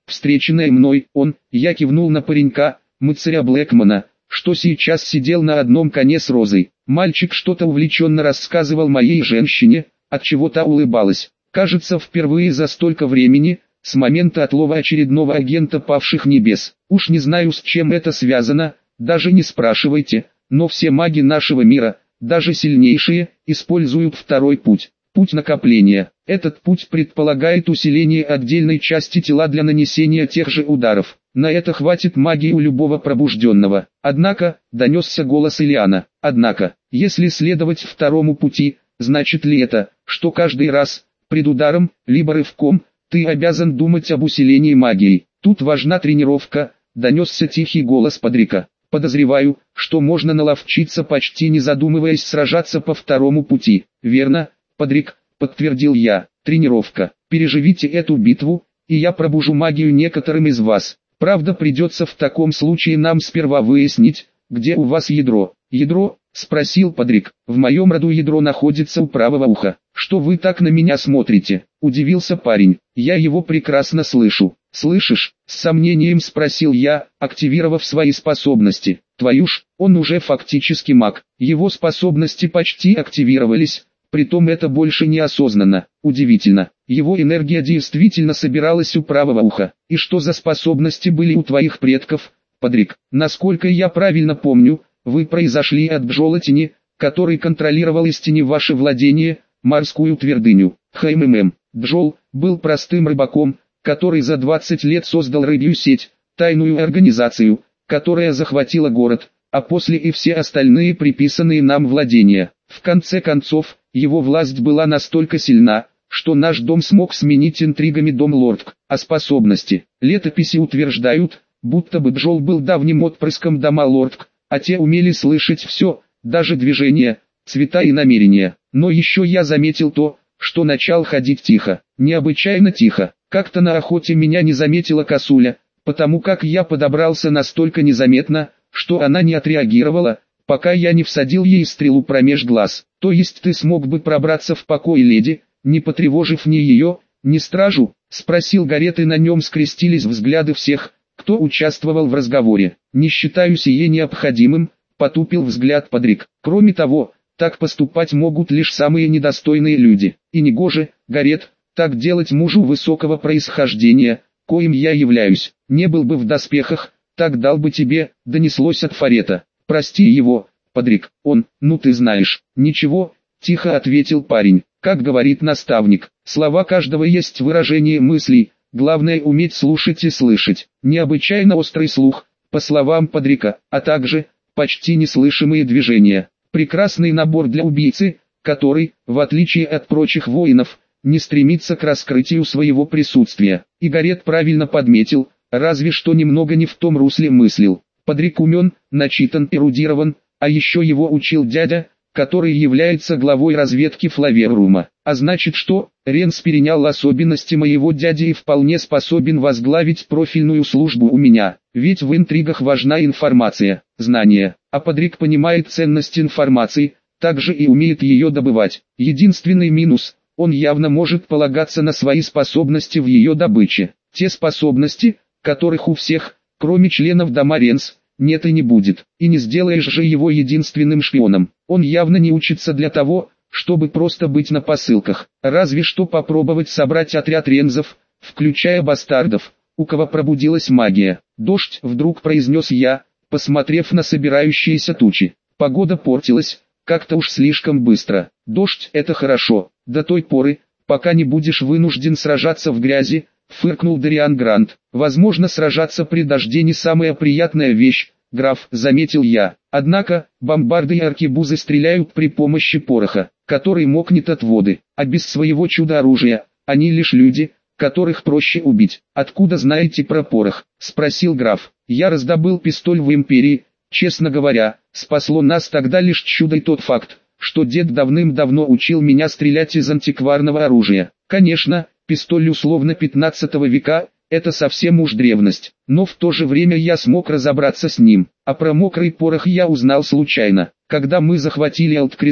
встреченное мной, он, я кивнул на паренька, мыцаря Блэкмана, что сейчас сидел на одном коне с Розой. Мальчик что-то увлеченно рассказывал моей женщине, отчего та улыбалась. Кажется, впервые за столько времени, с момента отлова очередного агента павших небес. Уж не знаю, с чем это связано, даже не спрашивайте, но все маги нашего мира, даже сильнейшие, используют второй путь. Путь накопления. Этот путь предполагает усиление отдельной части тела для нанесения тех же ударов. На это хватит магии у любого пробужденного. Однако, донесся голос Ильяна, однако, если следовать второму пути, значит ли это, что каждый раз, пред ударом, либо рывком, ты обязан думать об усилении магии? Тут важна тренировка, донесся тихий голос Падрика. Подозреваю, что можно наловчиться почти не задумываясь сражаться по второму пути. Верно, Падрик, подтвердил я. Тренировка. Переживите эту битву, и я пробужу магию некоторым из вас. Правда, придется в таком случае нам сперва выяснить, где у вас ядро. Ядро? Спросил Падрик. В моем роду ядро находится у правого уха. Что вы так на меня смотрите? Удивился парень. Я его прекрасно слышу. Слышишь? С сомнением спросил я, активировав свои способности. Твою ж, он уже фактически маг. Его способности почти активировались. Притом это больше неосознанно. Удивительно. Его энергия действительно собиралась у правого уха. И что за способности были у твоих предков, Падрик? Насколько я правильно помню, вы произошли от Бджолотени, который контролировал из тени ваше владение, морскую твердыню. ХММ. Бджол был простым рыбаком, который за двадцать лет создал рыбью сеть, тайную организацию, которая захватила город, а после и все остальные приписанные нам владения. В конце концов, его власть была настолько сильна, что наш дом смог сменить интригами дом Лордк, а способности. Летописи утверждают, будто бы Бджол был давним отпрыском дома Лордк, а те умели слышать все, даже движения, цвета и намерения. Но еще я заметил то, что начал ходить тихо, необычайно тихо. Как-то на охоте меня не заметила косуля, потому как я подобрался настолько незаметно, что она не отреагировала, пока я не всадил ей стрелу промеж глаз. То есть ты смог бы пробраться в покой леди, не потревожив ни ее, ни стражу? Спросил Гарет, и на нем скрестились взгляды всех, кто участвовал в разговоре. Не считаю сие необходимым, потупил взгляд Падрик. Кроме того, так поступать могут лишь самые недостойные люди. И негоже, Гарет, так делать мужу высокого происхождения, коим я являюсь. Не был бы в доспехах, так дал бы тебе, донеслось от Фарета. Прости его, Падрик, он, ну ты знаешь. Ничего, тихо ответил парень. Как говорит наставник, слова каждого есть выражение мыслей, главное уметь слушать и слышать. Необычайно острый слух, по словам Падрика, а также почти неслышимые движения. Прекрасный набор для убийцы, который, в отличие от прочих воинов, не стремится к раскрытию своего присутствия. И Гарет правильно подметил, разве что немного не в том русле мыслил. Падрик умен, начитан, эрудирован, а еще его учил дядя, который является главой разведки Флаверрума. А значит что, Ренс перенял особенности моего дяди и вполне способен возглавить профильную службу у меня. Ведь в интригах важна информация, знание, а Падрик понимает ценность информации, также и умеет ее добывать. Единственный минус, он явно может полагаться на свои способности в ее добыче. Те способности, которых у всех, кроме членов дома Ренс, нет и не будет. И не сделаешь же его единственным шпионом. Он явно не учится для того, чтобы просто быть на посылках. Разве что попробовать собрать отряд рензов, включая бастардов, у кого пробудилась магия. «Дождь», — вдруг произнес я, посмотрев на собирающиеся тучи. Погода портилась, как-то уж слишком быстро. «Дождь — это хорошо, до той поры, пока не будешь вынужден сражаться в грязи», — фыркнул Дариан Грант. «Возможно, сражаться при дожде не самая приятная вещь, граф», — заметил я. «Однако, бомбарды и аркебузы стреляют при помощи пороха, который мокнет от воды, а без своего чудо-оружия, они лишь люди, которых проще убить». «Откуда знаете про порох?» — спросил граф. «Я раздобыл пистоль в Империи, честно говоря, спасло нас тогда лишь чудо и тот факт, что дед давным-давно учил меня стрелять из антикварного оружия. Конечно, пистоль условно пятнадцатого века, это совсем уж древность, но в то же время я смог разобраться с ним. А про мокрый порох я узнал случайно. Когда мы захватили Алткрест,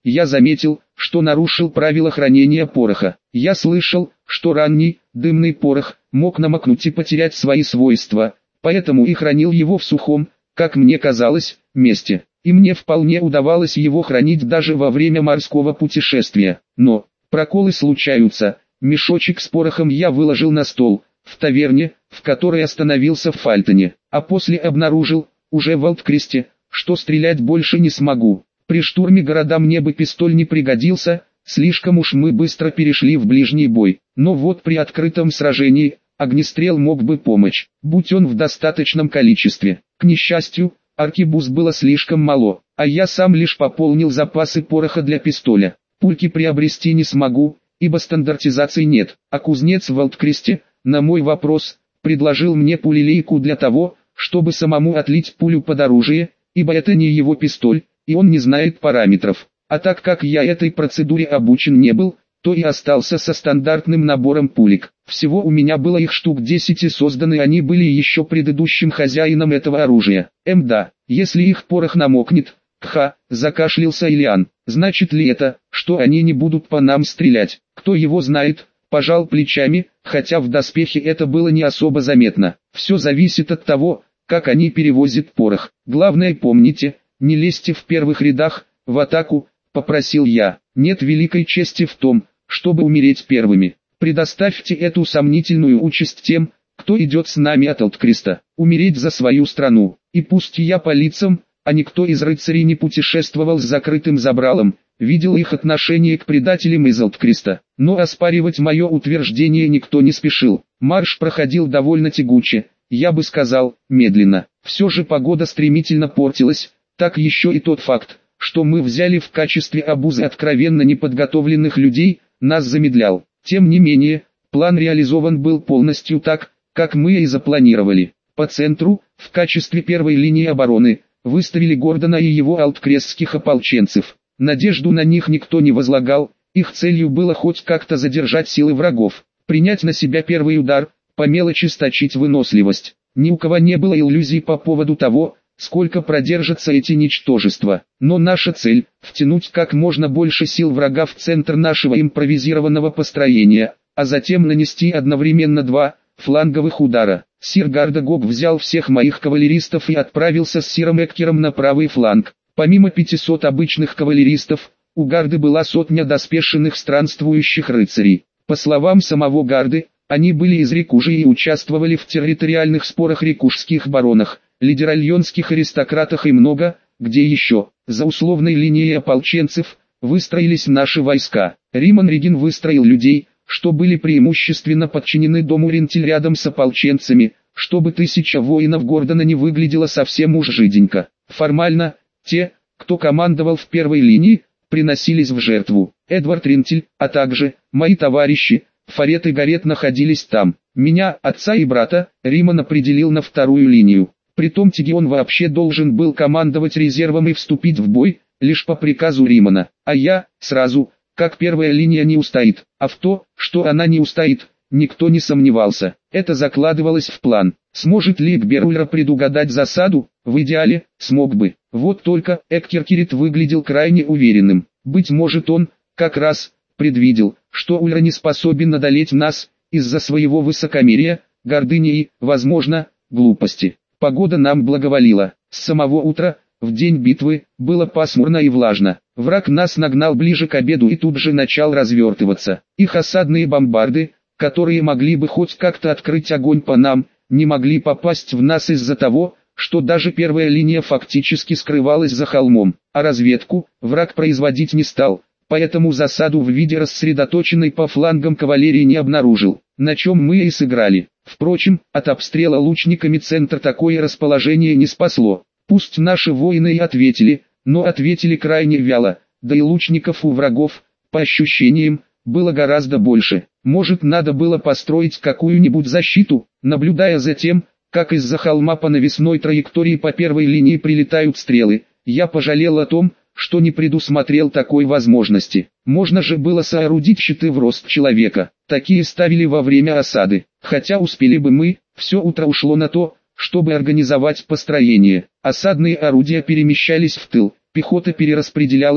я заметил, что нарушил правила хранения пороха. Я слышал, что ранний, дымный порох мог намокнуть и потерять свои свойства, поэтому и хранил его в сухом, как мне казалось, месте. И мне вполне удавалось его хранить даже во время морского путешествия. Но, проколы случаются. Мешочек с порохом я выложил на стол, в таверне, в которой остановился в Фальтоне, а после обнаружил, уже в Олдкресте, что стрелять больше не смогу. При штурме города мне бы пистоль не пригодился, слишком уж мы быстро перешли в ближний бой. Но вот при открытом сражении, огнестрел мог бы помочь, будь он в достаточном количестве. К несчастью, аркебуз было слишком мало, а я сам лишь пополнил запасы пороха для пистоля. Пульки приобрести не смогу, ибо стандартизации нет, а кузнец в Олдкресте, на мой вопрос, предложил мне пулелейку для того, чтобы самому отлить пулю под оружие, ибо это не его пистоль, и он не знает параметров. А так как я этой процедуре обучен не был, то и остался со стандартным набором пулек. Всего у меня было их штук десять, и созданы они были еще предыдущим хозяином этого оружия. Мда, если их порох намокнет, кха, закашлялся Ильян. Значит ли это, что они не будут по нам стрелять? Кто его знает, пожал плечами, хотя в доспехе это было не особо заметно. Все зависит от того, как они перевозят порох. Главное помните, не лезьте в первых рядах, в атаку, попросил я. Нет великой чести в том, чтобы умереть первыми. Предоставьте эту сомнительную участь тем, кто идет с нами от Олдкреста. Умереть за свою страну. И пусть я по лицам, а никто из рыцарей не путешествовал с закрытым забралом, видел их отношение к предателям из Олдкреста. Но оспаривать мое утверждение никто не спешил. Марш проходил довольно тягуче, я бы сказал, медленно. Все же погода стремительно портилась, так еще и тот факт, что мы взяли в качестве обузы откровенно неподготовленных людей, нас замедлял. Тем не менее, план реализован был полностью так, как мы и запланировали. По центру, в качестве первой линии обороны, выставили Гордона и его олдкрестских ополченцев. Надежду на них никто не возлагал, их целью было хоть как-то задержать силы врагов, принять на себя первый удар, по мелочи сточить выносливость. Ни у кого не было иллюзий по поводу того, сколько продержатся эти ничтожества. Но наша цель – втянуть как можно больше сил врага в центр нашего импровизированного построения, а затем нанести одновременно два фланговых удара. Сир Гардагог взял всех моих кавалеристов и отправился с сиром Эккером на правый фланг. Помимо пятисот обычных кавалеристов, у Гарды была сотня доспешенных странствующих рыцарей. По словам самого Гарды, они были из Рикужи и участвовали в территориальных спорах рикужских баронах, лидеральонских аристократах и много, где еще. За условной линией ополченцев, выстроились наши войска. Риман Регин выстроил людей, что были преимущественно подчинены дому Рентиль рядом с ополченцами, чтобы тысяча воинов Гордона не выглядела совсем уж жиденько. Формально, те, кто командовал в первой линии, приносились в жертву. Эдвард Рентиль, а также мои товарищи, Фарет и Гарет находились там. Меня, отца и брата, Риман определил на вторую линию. Притом Тигион вообще должен был командовать резервом и вступить в бой, лишь по приказу Римана. А я, сразу, как первая линия не устоит, а в то, что она не устоит, никто не сомневался. Это закладывалось в план. Сможет ли Экберульра предугадать засаду? В идеале, смог бы. Вот только Эккер Кирит выглядел крайне уверенным. Быть может он, как раз, предвидел, что Ульра не способен одолеть нас, из-за своего высокомерия, гордыни и, возможно, глупости. Погода нам благоволила. С самого утра, в день битвы, было пасмурно и влажно. Враг нас нагнал ближе к обеду и тут же начал развертываться. Их осадные бомбарды, которые могли бы хоть как-то открыть огонь по нам, не могли попасть в нас из-за того, что даже первая линия фактически скрывалась за холмом, а разведку враг производить не стал, поэтому засаду в виде рассредоточенной по флангам кавалерии не обнаружил, на чем мы и сыграли. Впрочем, от обстрела лучниками центр такое расположение не спасло. Пусть наши воины и ответили, но ответили крайне вяло, да и лучников у врагов, по ощущениям, было гораздо больше. Может, надо было построить какую-нибудь защиту, наблюдая за тем, как из-за холма по навесной траектории по первой линии прилетают стрелы. Я пожалел о том, что не предусмотрел такой возможности. Можно же было соорудить щиты в рост человека. Такие ставили во время осады. Хотя успели бы мы, все утро ушло на то, чтобы организовать построение. Осадные орудия перемещались в тыл, пехота перераспределялась,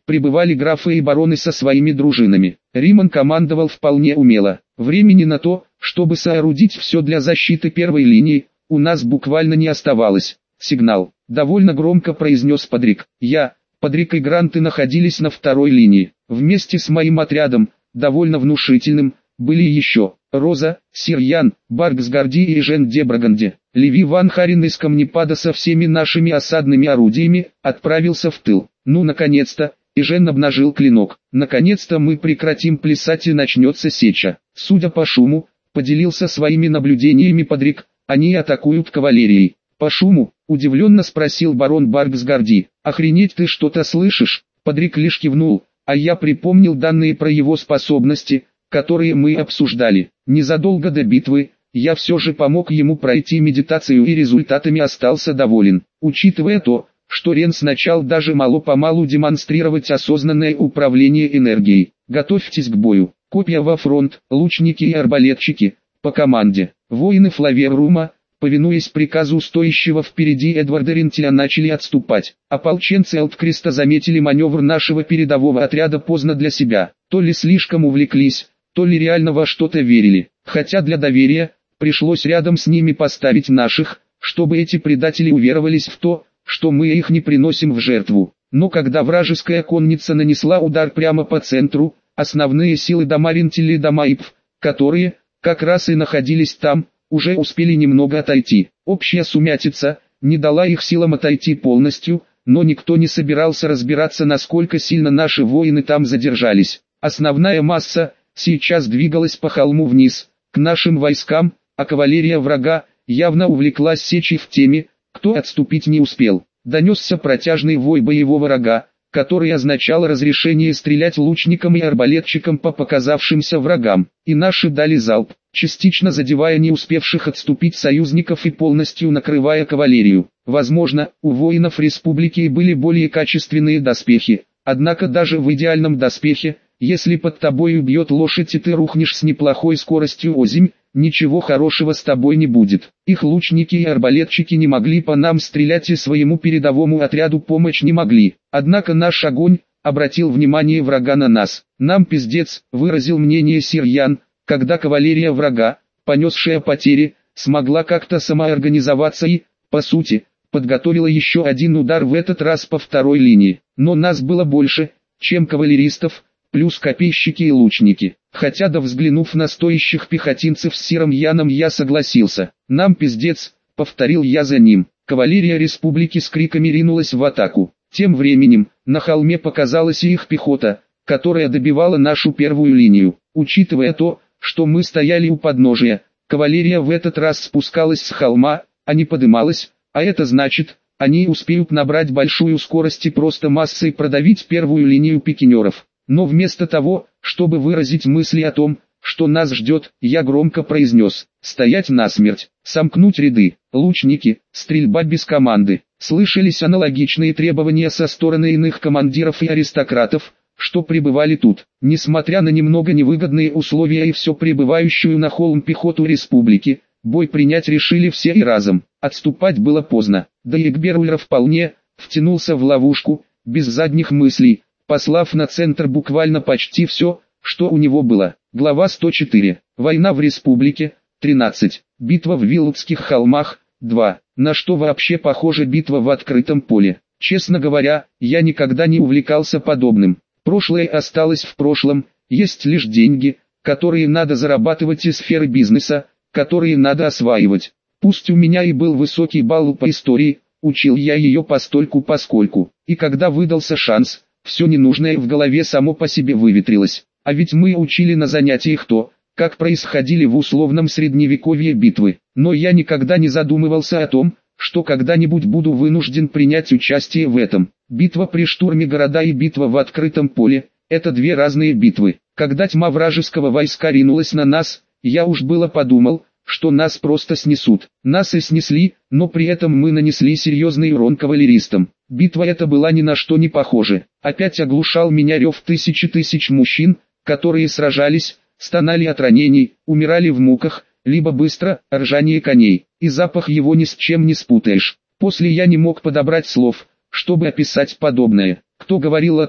прибывали графы и бароны со своими дружинами. Риман командовал вполне умело. Времени на то, чтобы соорудить все для защиты первой линии, у нас буквально не оставалось. «Сигнал», — довольно громко произнес Падрик. Я, Падрик и Гранты находились на второй линии. Вместе с моим отрядом, довольно внушительным, были еще Роза, Сир Ян, Барксгарди и Жен де Браганде. Леви Ван Харин из Камнепада со всеми нашими осадными орудиями отправился в тыл. Ну, наконец-то, и Жен обнажил клинок. Наконец-то мы прекратим плясать и начнется сеча. Судя по шуму, поделился своими наблюдениями Падрик, они атакуют кавалерией. По шуму, удивленно спросил барон Барксгарди. Охренеть, ты что-то слышишь? Падрик лишь кивнул, а я припомнил данные про его способности, которые мы обсуждали. Незадолго до битвы, я все же помог ему пройти медитацию и результатами остался доволен. Учитывая то, что Рен сначала даже мало-помалу демонстрировать осознанное управление энергией. Готовьтесь к бою. Копья во фронт, лучники и арбалетчики, по команде. Воины Флаверрума, повинуясь приказу стоящего впереди Эдварда Рентеля, начали отступать. Ополченцы Элткреста заметили маневр нашего передового отряда поздно для себя. То ли слишком увлеклись, то ли реально во что-то верили. Хотя для доверия, пришлось рядом с ними поставить наших, чтобы эти предатели уверовались в то, что мы их не приносим в жертву. Но когда вражеская конница нанесла удар прямо по центру, основные силы дома Рентеля и дома Ипф, которые, как раз и находились там, уже успели немного отойти. Общая сумятица не дала их силам отойти полностью, но никто не собирался разбираться, насколько сильно наши воины там задержались. Основная масса сейчас двигалась по холму вниз, к нашим войскам, а кавалерия врага явно увлеклась сечей в теме, кто отступить не успел. Донесся протяжный вой боевого рога, который означал разрешение стрелять лучникам и арбалетчикам по показавшимся врагам, и наши дали залп, частично задевая не успевших отступить союзников и полностью накрывая кавалерию. Возможно, у воинов республики были более качественные доспехи, однако даже в идеальном доспехе, если под тобой убьет лошадь и ты рухнешь с неплохой скоростью озимь, ничего хорошего с тобой не будет. Их лучники и арбалетчики не могли по нам стрелять и своему передовому отряду помочь не могли. Однако наш огонь обратил внимание врага на нас. Нам пиздец, выразил мнение Сир Ян, когда кавалерия врага, понесшая потери, смогла как-то самоорганизоваться и, по сути, подготовила еще один удар, в этот раз по второй линии. Но нас было больше, чем кавалеристов, плюс копейщики и лучники. Хотя, да взглянув на стоящих пехотинцев с Сиром Яном, я согласился. Нам пиздец, повторил я за ним. Кавалерия республики с криками ринулась в атаку. Тем временем, на холме показалась и их пехота, которая добивала нашу первую линию. Учитывая то, что мы стояли у подножия, кавалерия в этот раз спускалась с холма, а не подымалась, а это значит, они успеют набрать большую скорость и просто массой продавить первую линию пикинеров. Но вместо того, чтобы выразить мысли о том, что нас ждет, я громко произнес: «Стоять насмерть, сомкнуть ряды, лучники, стрельба без команды». Слышались аналогичные требования со стороны иных командиров и аристократов, что пребывали тут. Несмотря на немного невыгодные условия и все прибывающую на холм пехоту республики, бой принять решили все и разом. Отступать было поздно, да и Экберулер вполне втянулся в ловушку, без задних мыслей, послав на центр буквально почти все, что у него было. Глава сто четыре. Война в республике. тринадцать. Битва в Вилдских холмах. два. На что вообще похожа битва в открытом поле? Честно говоря, я никогда не увлекался подобным. Прошлое осталось в прошлом, есть лишь деньги, которые надо зарабатывать, и сферы бизнеса, которые надо осваивать. Пусть у меня и был высокий балл по истории, учил я ее постольку-поскольку, и когда выдался шанс, все ненужное в голове само по себе выветрилось. А ведь мы учили на занятиях то, как происходили в условном средневековье битвы. Но я никогда не задумывался о том, что когда-нибудь буду вынужден принять участие в этом. Битва при штурме города и битва в открытом поле – это две разные битвы. Когда тьма вражеского войска ринулась на нас, я уж было подумал, что нас просто снесут. Нас и снесли, но при этом мы нанесли серьезный урон кавалеристам. Битва эта была ни на что не похожа. Опять оглушал меня рев тысячи тысяч мужчин, которые сражались, стонали от ранений, умирали в муках, либо быстро, ржание коней, и запах его ни с чем не спутаешь. После я не мог подобрать слов, чтобы описать подобное. Кто говорил о том,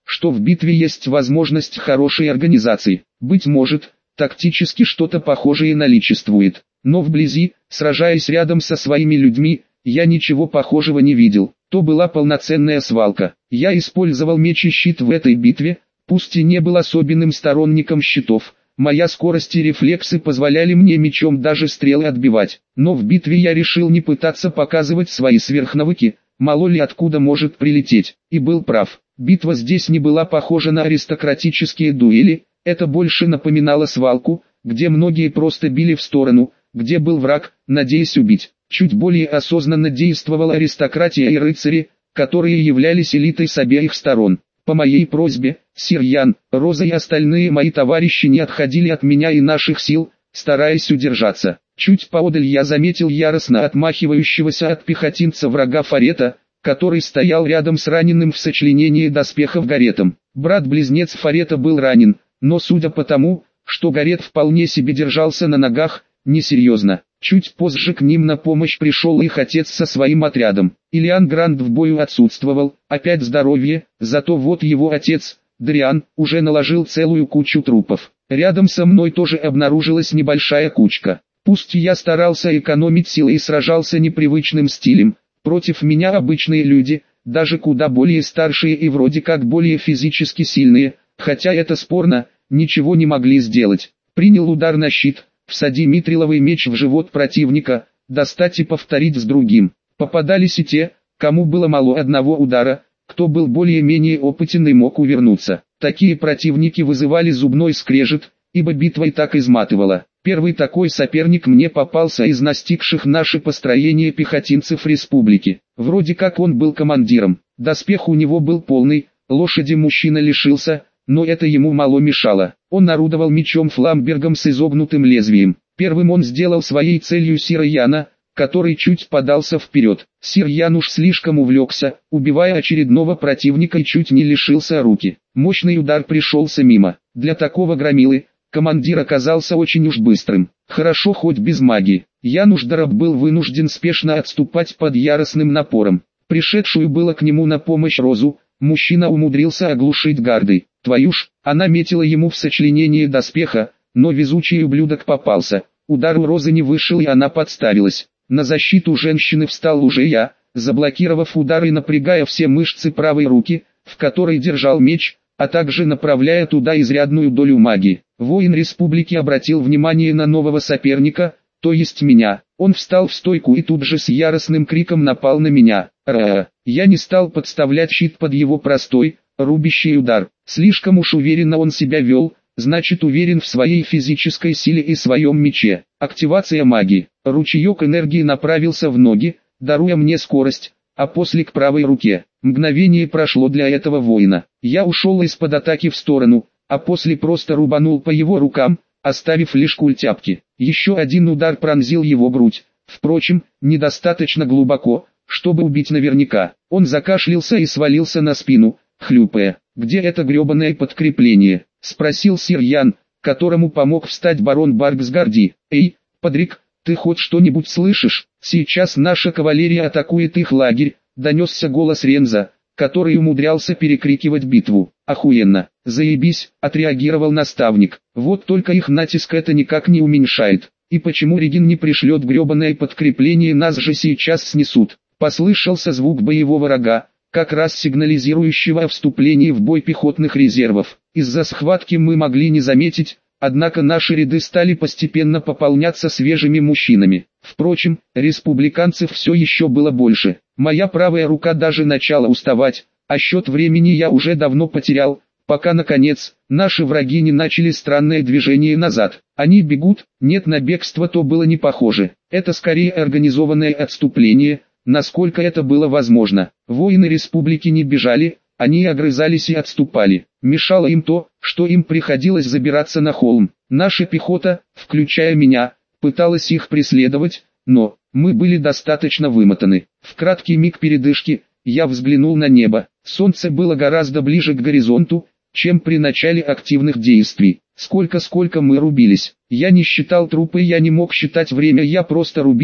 что в битве есть возможность хорошей организации. Быть может, тактически что-то похожее наличествует, но вблизи, сражаясь рядом со своими людьми, я ничего похожего не видел. То была полноценная свалка. Я использовал меч и щит в этой битве, пусть и не был особенным сторонником щитов. Моя скорость и рефлексы позволяли мне мечом даже стрелы отбивать. Но в битве я решил не пытаться показывать свои сверхнавыки, мало ли откуда может прилететь. И был прав. Битва здесь не была похожа на аристократические дуэли, это больше напоминало свалку, где многие просто били в сторону, где был враг, надеясь убить. Чуть более осознанно действовала аристократия и рыцари, которые являлись элитой с обеих сторон. По моей просьбе, сир Ян, Роза и остальные мои товарищи не отходили от меня и наших сил, стараясь удержаться. Чуть поодаль я заметил яростно отмахивающегося от пехотинца врага Фарета, который стоял рядом с раненым в сочленении доспехов Гаретом. Брат-близнец Фарета был ранен, но судя по тому, что Гарет вполне себе держался на ногах, несерьезно. Чуть позже к ним на помощь пришел их отец со своим отрядом. Ильян Гранд в бою отсутствовал, опять здоровье, зато вот его отец, Дариан, уже наложил целую кучу трупов. Рядом со мной тоже обнаружилась небольшая кучка. Пусть я старался экономить силы и сражался непривычным стилем, против меня обычные люди, даже куда более старшие и вроде как более физически сильные, хотя это спорно, ничего не могли сделать. Принял удар на щит. Всади митриловый меч в живот противника, достать и повторить с другим. Попадались и те, кому было мало одного удара, кто был более-менее опытен и мог увернуться. Такие противники вызывали зубной скрежет, ибо битва и так изматывала. Первый такой соперник мне попался из настигших наши построения пехотинцев республики. Вроде как он был командиром, доспех у него был полный, лошади мужчина лишился, но это ему мало мешало. Он орудовал мечом Фламбергом с изогнутым лезвием. Первым он сделал своей целью сира Яна, который чуть подался вперед. Сир Ян уж слишком увлекся, убивая очередного противника и чуть не лишился руки. Мощный удар пришелся мимо. Для такого громилы, командир оказался очень уж быстрым. Хорошо хоть без магии. Януш Дараб был вынужден спешно отступать под яростным напором. Пришедшую было к нему на помощь Розу, мужчина умудрился оглушить гардой. Твою ж, она метила ему в сочленение доспеха, но везучий ублюдок попался. Удар у Розы не вышел и она подставилась. На защиту женщины встал уже я, заблокировав удар и напрягая все мышцы правой руки, в которой держал меч, а также направляя туда изрядную долю магии. Воин республики обратил внимание на нового соперника, то есть меня. Он встал в стойку и тут же с яростным криком напал на меня. Ра! Я не стал подставлять щит под его простой, рубящий удар. Слишком уж уверенно он себя вел, значит уверен в своей физической силе и своем мече. Активация магии. Ручеек энергии направился в ноги, даруя мне скорость, а после к правой руке. Мгновение прошло для этого воина. Я ушел из-под атаки в сторону, а после просто рубанул по его рукам, оставив лишь культяпки. Еще один удар пронзил его грудь. Впрочем, недостаточно глубоко, чтобы убить наверняка. Он закашлялся и свалился на спину, хлюпая. «Где это гребаное подкрепление?» — спросил сир Ян, которому помог встать барон Барксгарди. «Эй, Падрик, ты хоть что-нибудь слышишь? Сейчас наша кавалерия атакует их лагерь», — донесся голос Ренза, который умудрялся перекрикивать битву. «Охуенно, заебись», — отреагировал наставник. «Вот только их натиск это никак не уменьшает. И почему Регин не пришлет гребаное подкрепление, нас же сейчас снесут?» Послышался звук боевого рога, как раз сигнализирующего о вступлении в бой пехотных резервов. Из-за схватки мы могли не заметить, однако наши ряды стали постепенно пополняться свежими мужчинами. Впрочем, республиканцев все еще было больше. Моя правая рука даже начала уставать, а счет времени я уже давно потерял, пока наконец, наши враги не начали странное движение назад. Они бегут, нет, на бегство то было не похоже. Это скорее организованное отступление, насколько это было возможно. Воины республики не бежали, они огрызались и отступали. Мешало им то, что им приходилось забираться на холм. Наша пехота, включая меня, пыталась их преследовать, но мы были достаточно вымотаны. В краткий миг передышки я взглянул на небо. Солнце было гораздо ближе к горизонту, чем при начале активных действий. Сколько-сколько мы рубились. Я не считал трупы, я не мог считать время, я просто рубился,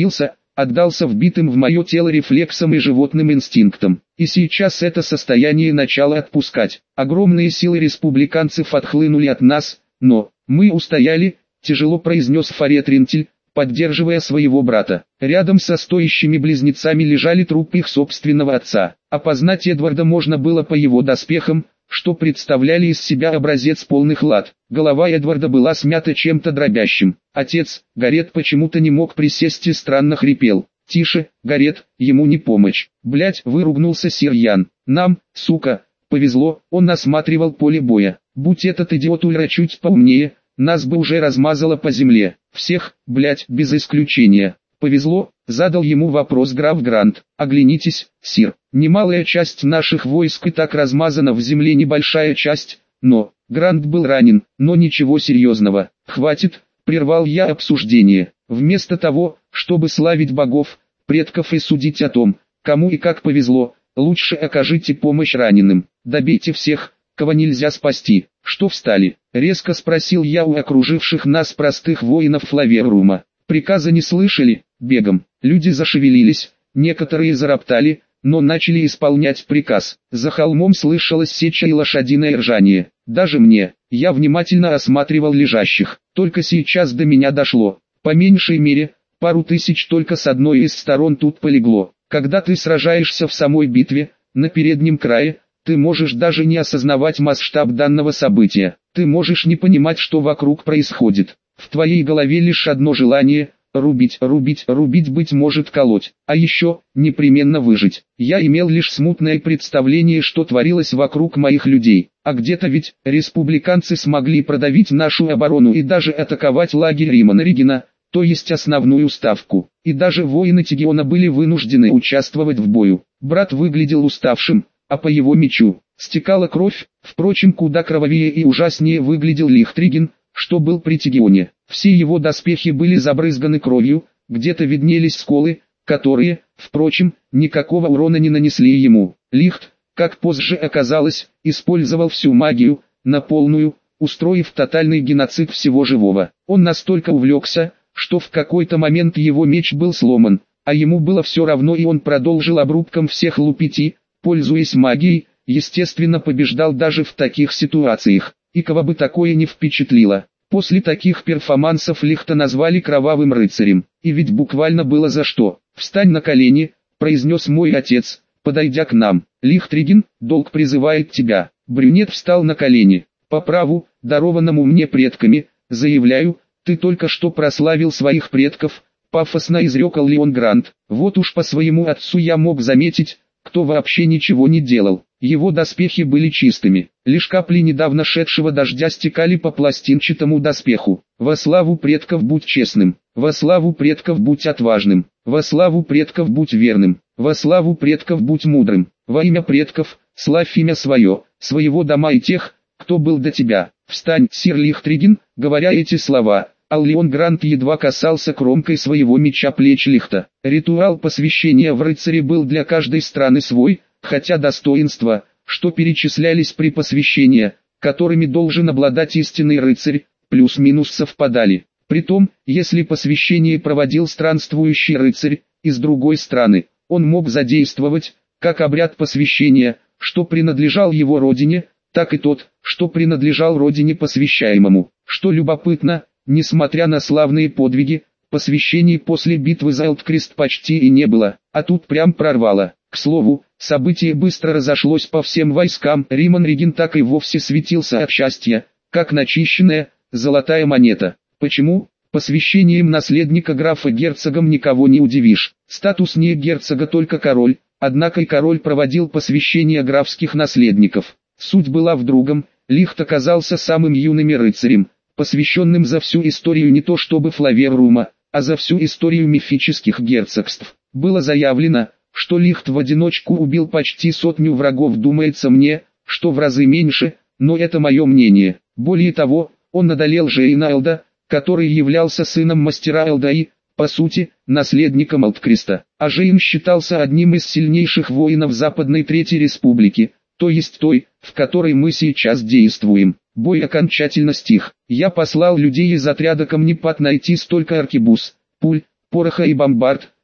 отдался вбитым в мое тело рефлексам и животным инстинктам. И сейчас это состояние начало отпускать. Огромные силы республиканцев отхлынули от нас, но мы устояли, тяжело произнес Фарет Ринтель, поддерживая своего брата. Рядом со стоящими близнецами лежали трупы их собственного отца. Опознать Эдварда можно было по его доспехам, что представляли из себя образец полных лад. Голова Эдварда была смята чем-то дробящим. Отец, Гарет, почему-то не мог присесть и странно хрипел. «Тише, Гарет, ему не помочь». «Блядь», выругнулся сир Ян. «Нам, сука, повезло», он осматривал поле боя. «Будь этот идиот Ульра чуть поумнее, нас бы уже размазало по земле. Всех, блядь, без исключения». «Повезло?» — задал ему вопрос граф Грант. «Оглянитесь, сир, немалая часть наших войск и так размазана в земле, небольшая часть, но...» Грант был ранен, но ничего серьезного. «Хватит», — прервал я обсуждение. «Вместо того, чтобы славить богов, предков и судить о том, кому и как повезло, лучше окажите помощь раненым, добейте всех, кого нельзя спасти». «Что встали?» — резко спросил я у окруживших нас простых воинов Флаверрума. «Приказа не слышали?» Бегом. Люди зашевелились, некоторые зароптали, но начали исполнять приказ. За холмом слышалась сеча и лошадиное ржание. Даже мне, я внимательно осматривал лежащих. Только сейчас до меня дошло. По меньшей мере, пару тысяч только с одной из сторон тут полегло. Когда ты сражаешься в самой битве, на переднем крае, ты можешь даже не осознавать масштаб данного события. Ты можешь не понимать, что вокруг происходит. В твоей голове лишь одно желание – рубить, рубить, рубить, быть может колоть, а еще, непременно выжить. Я имел лишь смутное представление, что творилось вокруг моих людей. А где-то ведь, республиканцы смогли продавить нашу оборону и даже атаковать лагерь Римана Регина, то есть основную ставку. И даже воины Тегиона были вынуждены участвовать в бою. Брат выглядел уставшим, а по его мечу стекала кровь. Впрочем, куда кровавее и ужаснее выглядел Лихтриген, что был при Тегионе. Все его доспехи были забрызганы кровью, где-то виднелись сколы, которые, впрочем, никакого урона не нанесли ему. Лихт, как позже оказалось, использовал всю магию, на полную, устроив тотальный геноцид всего живого. Он настолько увлекся, что в какой-то момент его меч был сломан, а ему было все равно, и он продолжил обрубком всех лупить и, пользуясь магией, естественно побеждал даже в таких ситуациях. И кого бы такое не впечатлило. После таких перформансов Лихта назвали кровавым рыцарем. И ведь буквально было за что. «Встань на колени», — произнес мой отец, подойдя к нам. «Лихтриген, долг призывает тебя». Брюнет встал на колени. «По праву, дарованному мне предками, заявляю, ты только что прославил своих предков», — пафосно изрекал Леон Грант. Вот уж по своему отцу я мог заметить, кто вообще ничего не делал. Его доспехи были чистыми, лишь капли недавно шедшего дождя стекали по пластинчатому доспеху. «Во славу предков будь честным, во славу предков будь отважным, во славу предков будь верным, во славу предков будь мудрым, во имя предков, славь имя свое, своего дома и тех, кто был до тебя. Встань, сир Лихтриген». Говоря эти слова, Аллион Грант едва касался кромкой своего меча плеч Лихта. Ритуал посвящения в рыцаре был для каждой страны свой, хотя достоинства, что перечислялись при посвящении, которыми должен обладать истинный рыцарь, плюс-минус совпадали. Притом, если посвящение проводил странствующий рыцарь из другой страны, он мог задействовать, как обряд посвящения, что принадлежал его родине, так и тот, что принадлежал родине посвящаемому. Что любопытно, несмотря на славные подвиги, посвящений после битвы за Элдкрест почти и не было, а тут прям прорвало. К слову, событие быстро разошлось по всем войскам. Риман Реген так и вовсе светился от счастья, как начищенная, золотая монета. Почему? Посвящением наследника графа герцогом никого не удивишь. Статус не герцога только король, однако и король проводил посвящение графских наследников. Суть была в другом. Лихт оказался самым юным рыцарем, посвященным за всю историю не то чтобы Флаверрума, а за всю историю мифических герцогств. Было заявлено, что Лихт в одиночку убил почти сотню врагов. Думается мне, что в разы меньше, но это мое мнение. Более того, он одолел Жейна Элда, который являлся сыном мастера Элда и, по сути, наследником Элдкреста. А Жейн считался одним из сильнейших воинов Западной Третьей Республики, то есть той, в которой мы сейчас действуем. Бой окончательно стих. Я послал людей из отряда Камнепад найти столько аркебуз, пуль, пороха и бомбард,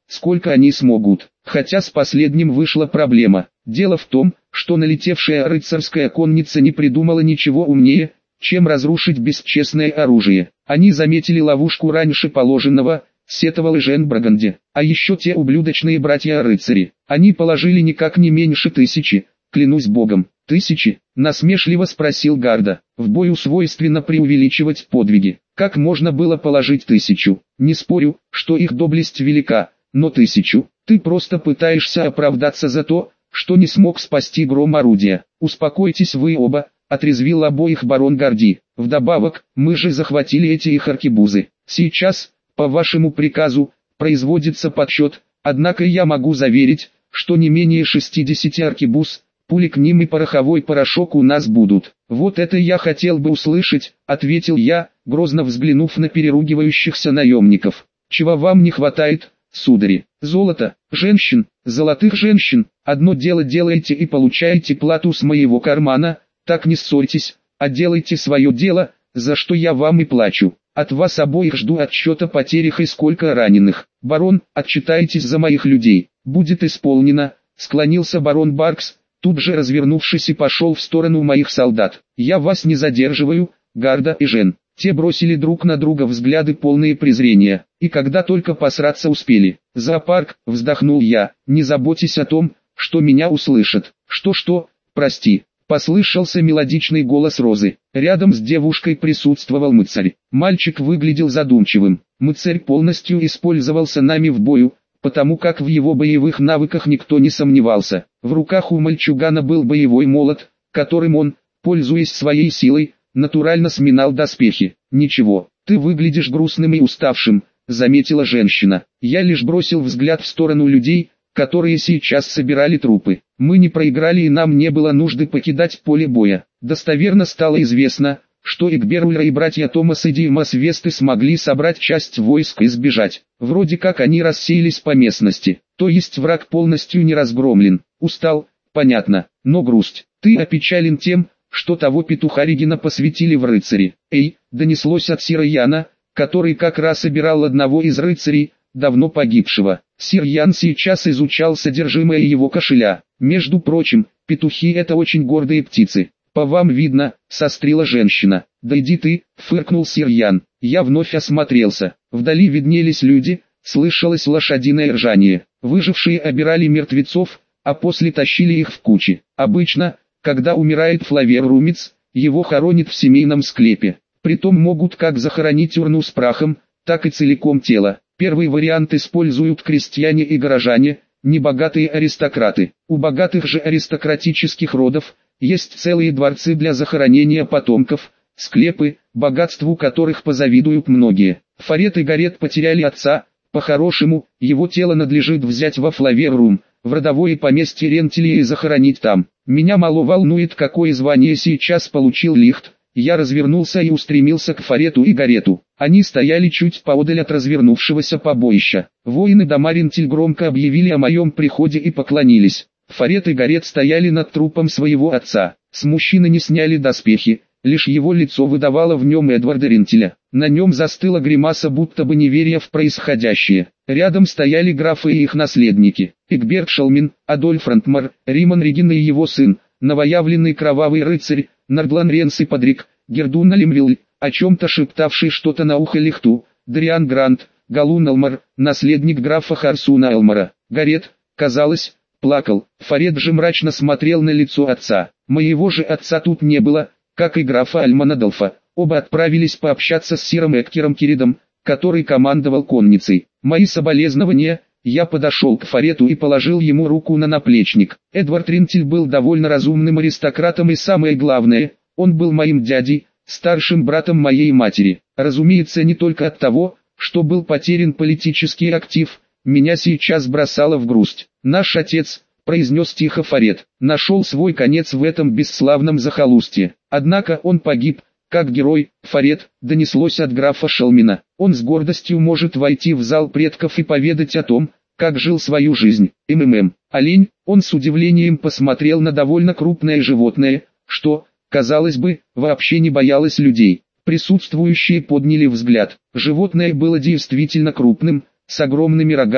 сколько они смогут. Хотя с последним вышла проблема. Дело в том, что налетевшая рыцарская конница не придумала ничего умнее, чем разрушить бесчестное оружие. Они заметили ловушку раньше положенного, сетовал Жен Браганде. А еще те ублюдочные братья-рыцари. Они положили никак не меньше тысячи, клянусь богом. Тысячи? Насмешливо спросил Гарда. В бою свойственно преувеличивать подвиги. Как можно было положить тысячу? Не спорю, что их доблесть велика, но тысячу? Ты просто пытаешься оправдаться за то, что не смог спасти гром орудия. Успокойтесь вы оба, отрезвил обоих барон Гарди. Вдобавок, мы же захватили эти их аркебузы. Сейчас, по вашему приказу, производится подсчет, однако я могу заверить, что не менее шестидесяти аркебуз, пули к ним и пороховой порошок у нас будут. Вот это я хотел бы услышать, ответил я, грозно взглянув на переругивающихся наемников. Чего вам не хватает, судари? Золото, женщин, золотых женщин. Одно дело делаете и получаете плату с моего кармана, так не ссорьтесь, а делайте свое дело, за что я вам и плачу. От вас обоих жду отчета потерях и сколько раненых. Барон, отчитайтесь за моих людей. Будет исполнено, склонился барон Баркс, тут же развернувшись и пошел в сторону моих солдат. Я вас не задерживаю, Гарда и Жен. Те бросили друг на друга взгляды полные презрения, и когда только посраться успели. Зоопарк, вздохнул я, не заботьтесь о том, что меня услышат. Что-что, прости. Послышался мелодичный голос Розы. Рядом с девушкой присутствовал мыцарь. Мальчик выглядел задумчивым. Мыцарь полностью использовался нами в бою, потому как в его боевых навыках никто не сомневался. В руках у мальчугана был боевой молот, которым он, пользуясь своей силой, натурально сминал доспехи. «Ничего, ты выглядишь грустным и уставшим», — заметила женщина. Я лишь бросил взгляд в сторону людей, которые сейчас собирали трупы. Мы не проиграли и нам не было нужды покидать поле боя. Достоверно стало известно, что Игберуля и братья Томас и Димас Весты смогли собрать часть войск и сбежать. Вроде как они рассеялись по местности, то есть враг полностью не разгромлен. Устал, понятно, но грусть. Ты опечален тем, что того петуха Регина посвятили в рыцари. Эй, донеслось от Сира Яна, который как раз собирал одного из рыцарей, давно погибшего. Сир Ян сейчас изучал содержимое его кошеля. Между прочим, петухи это очень гордые птицы. По вам видно, сострила женщина. Да иди ты, фыркнул Сир Ян. Я вновь осмотрелся. Вдали виднелись люди, слышалось лошадиное ржание. Выжившие обирали мертвецов, а после тащили их в кучи. Обычно, когда умирает Флавер-румец, его хоронят в семейном склепе. Притом могут как захоронить урну с прахом, так и целиком тело. Первый вариант используют крестьяне и горожане, небогатые аристократы. У богатых же аристократических родов есть целые дворцы для захоронения потомков, склепы, богатству которых позавидуют многие. Фарет и Гарет потеряли отца, по-хорошему, его тело надлежит взять во Флавер-рум, в родовое поместье Рентилия и захоронить там. Меня мало волнует, какое звание сейчас получил Лихт. Я развернулся и устремился к Фарету и Гарету. Они стояли чуть поодаль от развернувшегося побоища. Воины Дамаринтиль громко объявили о моем приходе и поклонились. Фарет и Гарет стояли над трупом своего отца. С мужчины не сняли доспехи, лишь его лицо выдавало в нем Эдварда Рентиля. На нем застыла гримаса будто бы неверия в происходящее. Рядом стояли графы и их наследники. Игберт Шалмин, Адольф Рантмар, Риман Регин и его сын, новоявленный кровавый рыцарь, Нардлан Ренс и Падрик, Гердун Алимвиль, о чем-то шептавший что-то на ухо Лихту, Дариан Грант, Галун Алмар, наследник графа Харсуна Элмара. Гарет, казалось, плакал. Фарет же мрачно смотрел на лицо отца. Моего же отца тут не было, как и графа Альманадолфа. Оба отправились пообщаться с сиром Эккером Киридом, который командовал конницей. Мои соболезнования. Я подошел к Фарету и положил ему руку на наплечник. Эдвард Рентиль был довольно разумным аристократом и самое главное, он был моим дядей, старшим братом моей матери. Разумеется, не только от того, что был потерян политический актив, меня сейчас бросало в грусть. Наш отец, произнес тихо Фарет, нашел свой конец в этом бесславном захолустье. Однако он погиб, как герой. Фарет, донеслось от графа Шалмина. Он с гордостью может войти в зал предков и поведать о том, как жил свою жизнь. МММ. Олень, он с удивлением посмотрел на довольно крупное животное, что, казалось бы, вообще не боялось людей. Присутствующие подняли взгляд. Животное было действительно крупным, с огромными рогами,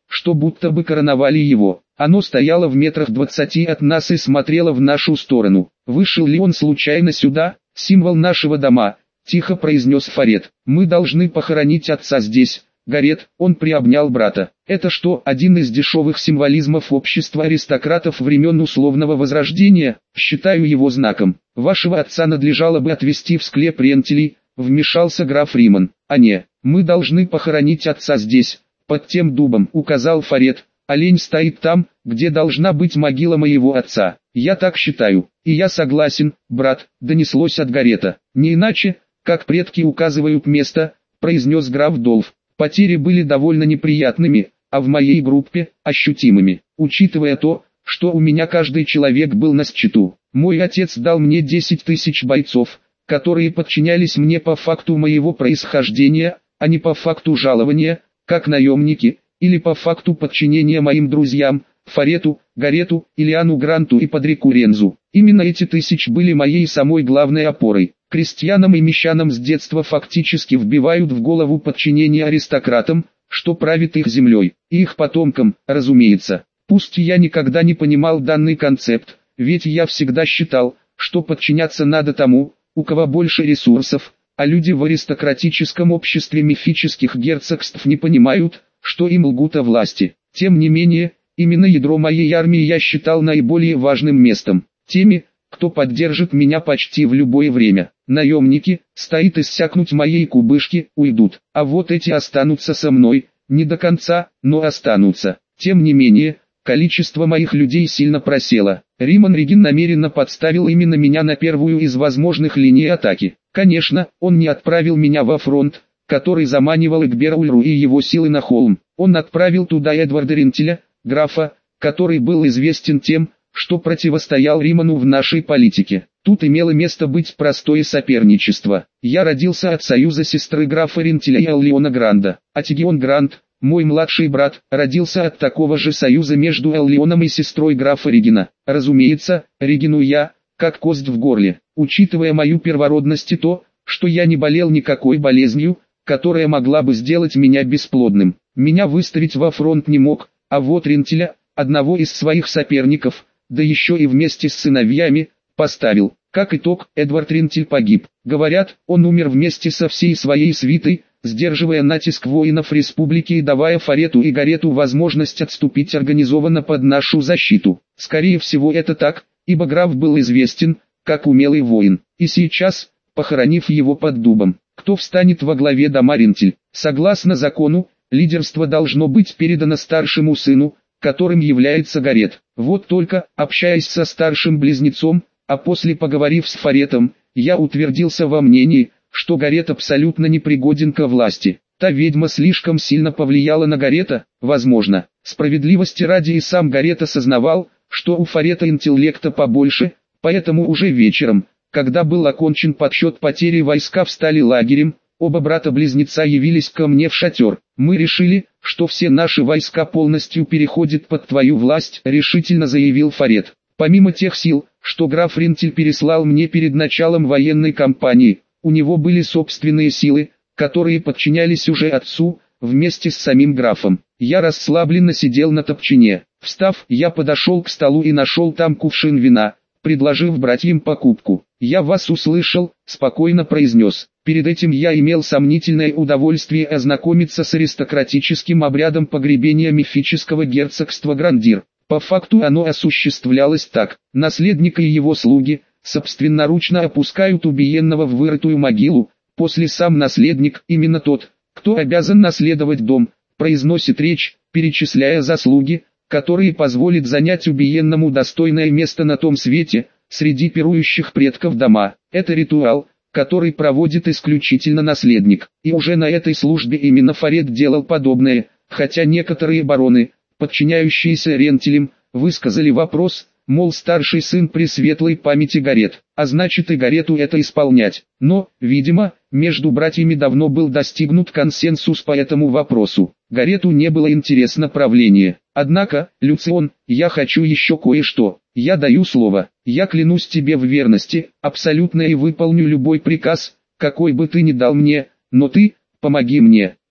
что будто бы короновали его. Оно стояло в метрах двадцати от нас и смотрело в нашу сторону. «Вышел ли он случайно сюда, символ нашего дома?» – тихо произнес Фарет. «Мы должны похоронить отца здесь». Гарет, он приобнял брата. «Это что, один из дешевых символизмов общества аристократов времен условного возрождения? Считаю его знаком. Вашего отца надлежало бы отвезти в склеп рентелей», – вмешался граф Риман. «А не, мы должны похоронить отца здесь, под тем дубом», – указал Фарет. «Олень стоит там, где должна быть могила моего отца. Я так считаю». «И я согласен, брат», – донеслось от Гарета. «Не иначе, как предки указывают место», – произнес граф Долф. «Потери были довольно неприятными, а в моей группе – ощутимыми, учитывая то, что у меня каждый человек был на счету. Мой отец дал мне десять тысяч бойцов, которые подчинялись мне по факту моего происхождения, а не по факту жалования, как наемники, или по факту подчинения моим друзьям, Фарету, Гарету, Ильяну Гранту и Падрику Рензу. Именно эти тысячи были моей самой главной опорой. Крестьянам и мещанам с детства фактически вбивают в голову подчинение аристократам, что правит их землей, и их потомкам, разумеется. Пусть я никогда не понимал данный концепт, ведь я всегда считал, что подчиняться надо тому, у кого больше ресурсов, а люди в аристократическом обществе мифических герцогств не понимают, что им лгут о власти. Тем не менее, именно ядро моей армии я считал наиболее важным местом. Теми, кто поддержит меня почти в любое время. Наемники, стоит иссякнуть моей кубышки, уйдут, а вот эти останутся со мной, не до конца, но останутся. Тем не менее, количество моих людей сильно просело. Риман Регин намеренно подставил именно меня на первую из возможных линий атаки. Конечно, он не отправил меня во фронт, который заманивал Игбер-Ульру и его силы на холм. Он отправил туда Эдварда Рентеля, графа, который был известен тем, что противостоял Риману в нашей политике. Тут имело место быть простое соперничество. Я родился от союза сестры графа Рентеля и Эллиона Гранда, а Тигион Гранд, мой младший брат, родился от такого же союза между Эллионом и сестрой графа Регина. Разумеется, Регину я, как кость в горле, учитывая мою первородность и то, что я не болел никакой болезнью, которая могла бы сделать меня бесплодным. Меня выставить во фронт не мог, а вот Рентеля, одного из своих соперников, да еще и вместе с сыновьями, поставил. Как итог, Эдвард Рентель погиб. Говорят, он умер вместе со всей своей свитой, сдерживая натиск воинов республики и давая Фарету и Гарету возможность отступить организованно под нашу защиту. Скорее всего это так, ибо граф был известен, как умелый воин. И сейчас, похоронив его под дубом, кто встанет во главе дома Рентель? Согласно закону, лидерство должно быть передано старшему сыну, которым является Гарет. Вот только, общаясь со старшим близнецом, а после поговорив с Фаретом, я утвердился во мнении, что Гарет абсолютно непригоден ко власти. Та ведьма слишком сильно повлияла на Гарета, возможно. Справедливости ради и сам Гарет осознавал, что у Фарета интеллекта побольше, поэтому уже вечером, когда был окончен подсчет потери, войска встали лагерем, оба брата-близнеца явились ко мне в шатер. «Мы решили, что все наши войска полностью переходят под твою власть», — решительно заявил Фарет. «Помимо тех сил, что граф Рентель переслал мне перед началом военной кампании, у него были собственные силы, которые подчинялись уже отцу, вместе с самим графом. Я расслабленно сидел на топчине. Встав, я подошел к столу и нашел там кувшин вина, предложив братьям покупку. «Я вас услышал», — спокойно произнес. Перед этим я имел сомнительное удовольствие ознакомиться с аристократическим обрядом погребения мифического герцогства Грандир. По факту оно осуществлялось так: наследник и его слуги собственноручно опускают убиенного в вырытую могилу, после сам наследник, именно тот, кто обязан наследовать дом, произносит речь, перечисляя заслуги, которые позволят занять убиенному достойное место на том свете, среди пирующих предков дома. Это ритуал, который проводит исключительно наследник. И уже на этой службе именно Фарет делал подобное, хотя некоторые бароны, подчиняющиеся Рентелям, высказали вопрос, мол, старший сын пресветлой памяти Гарет, а значит и Гарету это исполнять. Но, видимо, между братьями давно был достигнут консенсус по этому вопросу. Гарету не было интересно правление. Однако, Люцион, я хочу еще кое-что. Я даю слово, я клянусь тебе в верности, абсолютно, и выполню любой приказ, какой бы ты ни дал мне, но ты, помоги мне.